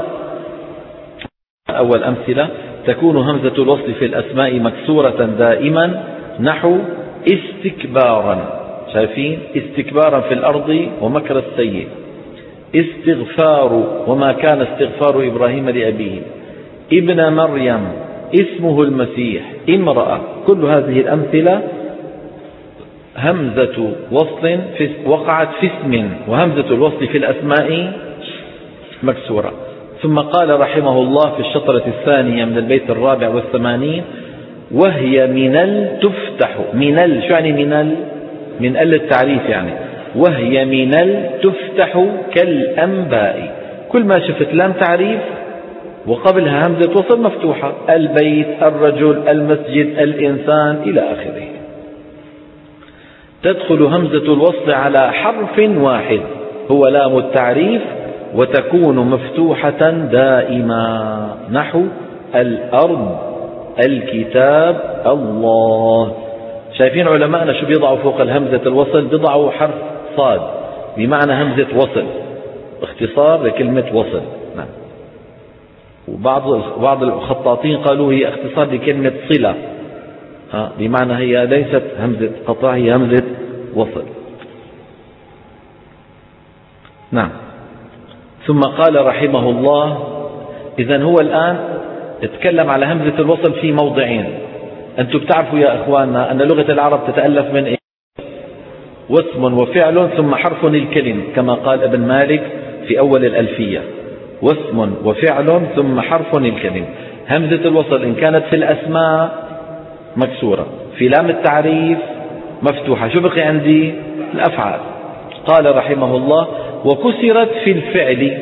أول أمثلة: تكون همزة الوصل في الأسماء مكسورة دائما نحو استكبارا. شايفين؟ استكبارا في الأرض ومكر السيء. استغفار، وما كان استغفار إبراهيم لأبيه. ابن مريم، اسمه المسيح. امرأة. كل هذه الأمثلة همزة وصل وقعت في اسم، وهمزة الوصل في الأسماء مكسورة. ثم قال رحمه الله في الشطرة الثانية من البيت 84: وهي منل تفتح. منل شو يعني منل؟ من التعريف يعني. وهي منل تفتح كالأنباء. كل ما شفت لام تعريف وقبلها همزة وصل مفتوحة: البيت، الرجل، المسجد، الإنسان، إلى آخره. تدخل همزة الوصل على حرف واحد هو لام التعريف، وتكون مفتوحة دائما نحو الأرض، الكتاب، الله. شايفين علماءنا شو بيضعوا فوق الهمزة الوصل؟ بيضعوا حرف صاد بمعنى همزة وصل، اختصار لكلمة وصل. نعم. وبعض الخطاطين قالوا هي اختصار لكلمة صلة، بمعنى هي ليست همزة قطع، هي همزة وصل. نعم. ثم قال رحمه الله: إذن هو الآن اتكلم على همزة الوصل في موضعين. أنتم بتعرفوا يا أخواننا أن لغة العرب تتألف من واسم وفعل ثم حرف الكلم، كما قال ابن مالك في أول الألفية: واسم وفعل ثم حرف الكلم. همزة الوصل إن كانت في الأسماء مكسورة، في لام التعريف مفتوحة. شو بقي عندي؟ الأفعال. قال رحمه الله: وكسرت في الفعل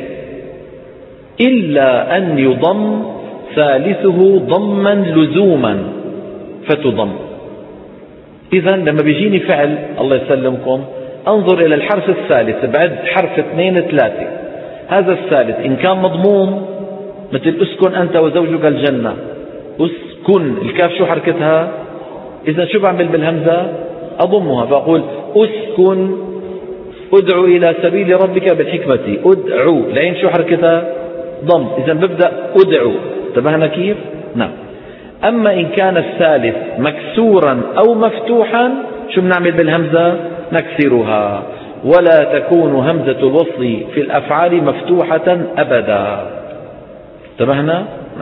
إلا أن يضم ثالثه ضما لزوما فتضم. إذن لما بيجيني فعل الله يسلمكم أنظر إلى الحرف الثالث، بعد حرف 2 3، هذا الثالث إن كان مضموم مثل أسكن أنت وزوجك الجنة، أسكن، الكاف شو حركتها؟ إذا شو بعمل بالهمزة؟ أضمها، فأقول أسكن، أدعو إلى سبيل ربك بالحكمة، أدعو، العين شو حركتها؟ ضم، إذا ببدأ أدعو. انتبهنا كيف؟ نعم. أما إن كان الثالث مكسورا أو مفتوحا شو بنعمل بالهمزة؟ نكسرها. ولا تكون همزة الوصل في الأفعال مفتوحة أبدا. انتبهنا؟ نعم.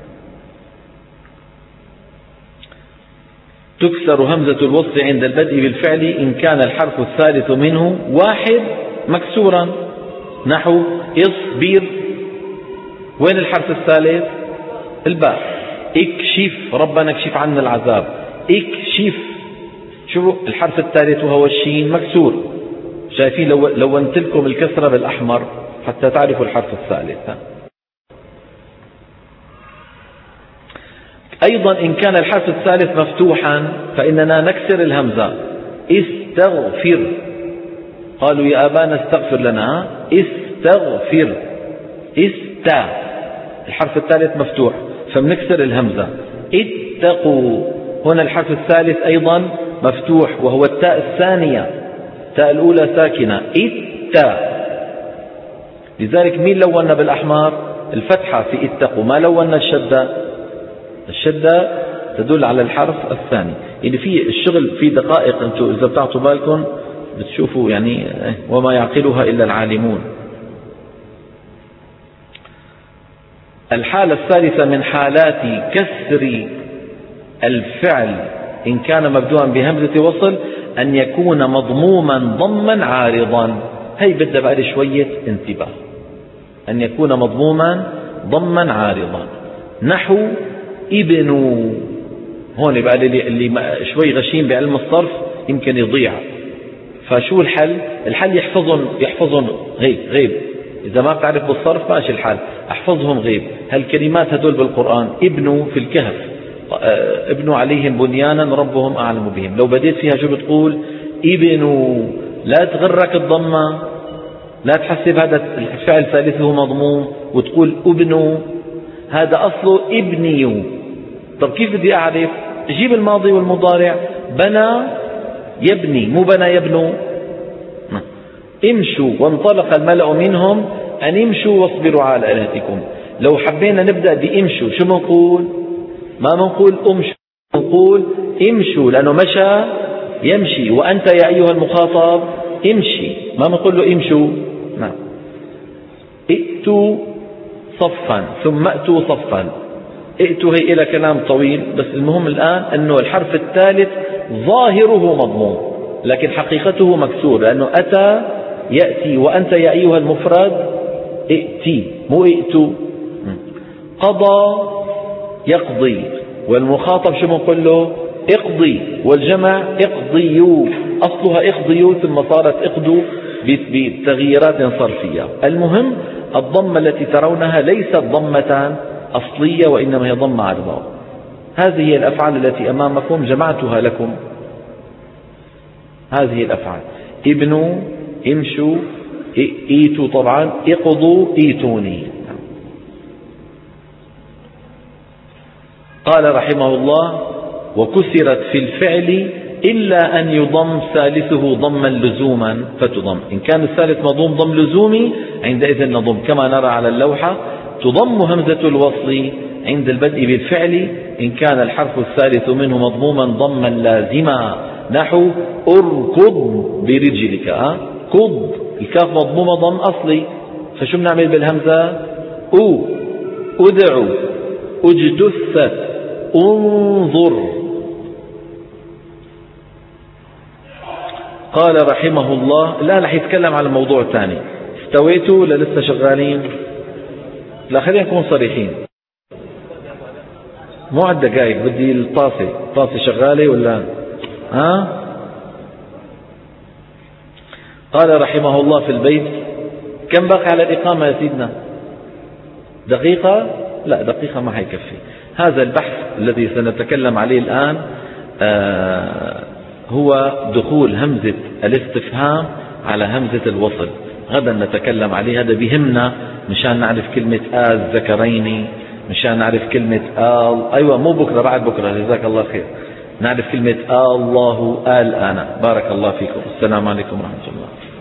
تكسر همزة الوصل عند البدء بالفعل إن كان الحرف الثالث منه واحد مكسورا، نحو اصبر. وين الحرف الثالث؟ الباء. اكشف، ربنا اكشف عنا العذاب، اكشف. شو الحرف الثالث وهو الشين مكسور. شايفين؟ لو انت لكم الكسرة بالأحمر حتى تعرفوا الحرف الثالث. أيضا إن كان الحرف الثالث مفتوحا فإننا نكسر الهمزة. استغفر، قالوا يا أبانا استغفر لنا، استغفر. الحرف الثالث مفتوح فبنكسر الهمزة. اتقوا، هنا الحرف الثالث أيضا مفتوح وهو التاء الثانية، التاء الأولى ساكنة، لذلك مين لونا بالأحمر؟ الفتحة في اتقوا، ما لونا الشدة. الشدة تدل على الحرف الثاني. اللي في الشغل في دقائق، أنتم إذا بتعطوا بالكم بتشوفوا يعني وما يعقلها إلا العالمون. الحالة الثالثة من حالات كسر الفعل إن كان مبدوءا بهمزة وصل أن يكون مضموما ضما عارضا. هي بدها بعد شوية انتباه. أن يكون مضموما ضما عارضا، نحو ابنوا. هون بقى اللي شوي غشيم بعلم الصرف يمكن يضيع. فشو الحل؟ الحل يحفظهم غيب. إذا ما بتعرف بالصرف ماشي الحال، احفظهم غيب. هالكلمات هدول بالقرآن: ابنوا في الكهف، ابنوا عليهم بنيانا ربهم أعلم بهم. لو بديت فيها شو بتقول؟ ابنوا. لا تغرك الضمة، لا تحسب هذا الفعل ثالثه مضموم وتقول ابنوا، هذا أصله ابنيوا. طب كيف بدي أعرف؟ جيب الماضي والمضارع. بنى يبني، مو بنى يبنوا. امشوا وانطلق الملأ منهم أن امشوا واصبروا على آلهتكم. لو حبينا نبدأ بامشوا شو بنقول؟ ما بنقول امشوا، بنقول امشوا، لأنه مشى يمشي، وأنت يا أيها المخاطب امشي، ما بنقول له امشوا. نعم. ائتوا صفا ثم ائتوا صفا. ائتوا هي إلى كلام طويل، بس المهم الآن أنه الحرف الثالث ظاهره مضموم لكن حقيقته مكسور، لأنه أتى يأتي، وأنت يا أيها المفرد ائتي مو ائتوا. قضى يقضي، والمخاطب شو بنقول له؟ اقضي، والجمع اقضيوا، أصلها اقضيوا ثم صارت اقضوا بتغييرات صرفية. المهم الضمة التي ترونها ليست ضمة أصلية وإنما هي ضمة عارضة. هذه هي الأفعال التي أمامكم جمعتها لكم. هذه الأفعال: ابنوا، امشوا، ايتوا، طبعا اقضوا، ايتوني. قال رحمه الله: وكسرت في الفعل إلا أن يضم ثالثه ضما لزوما فتضم. إن كان الثالث مضم ضم لزومي عندئذ نضم، كما نرى على اللوحة: تضم همزة الوصل عند البدء بالفعل إن كان الحرف الثالث منه مضموما ضما لازما نحو اركض برجلك. قض الكاف مضمومة ضم أصلي، فشو بنعمل بالهمزة؟ أدعو اجتثت انظر. قال رحمه الله، لا رح يتكلم على الموضوع الثاني. استويتوا ولا لسه شغالين؟ لا خلينا نكون صريحين، مو على الدقائق، بدي الطاسة شغالة ولا قال رحمه الله في البيت، كم باقي على الإقامة يا سيدنا؟ دقيقة؟ لا دقيقة ما حيكفي. هذا البحث الذي سنتكلم عليه الآن هو دخول همزة الاستفهام على همزة الوصل. غدا نتكلم عليه، هذا بيهمنا مشان نعرف كلمة الذكرين، مشان نعرف كلمة أيوة مو بكرة، بعد بكرة، جزاك الله خير، نعرف كلمة الله أنا. بارك الله فيكم، السلام عليكم ورحمة الله.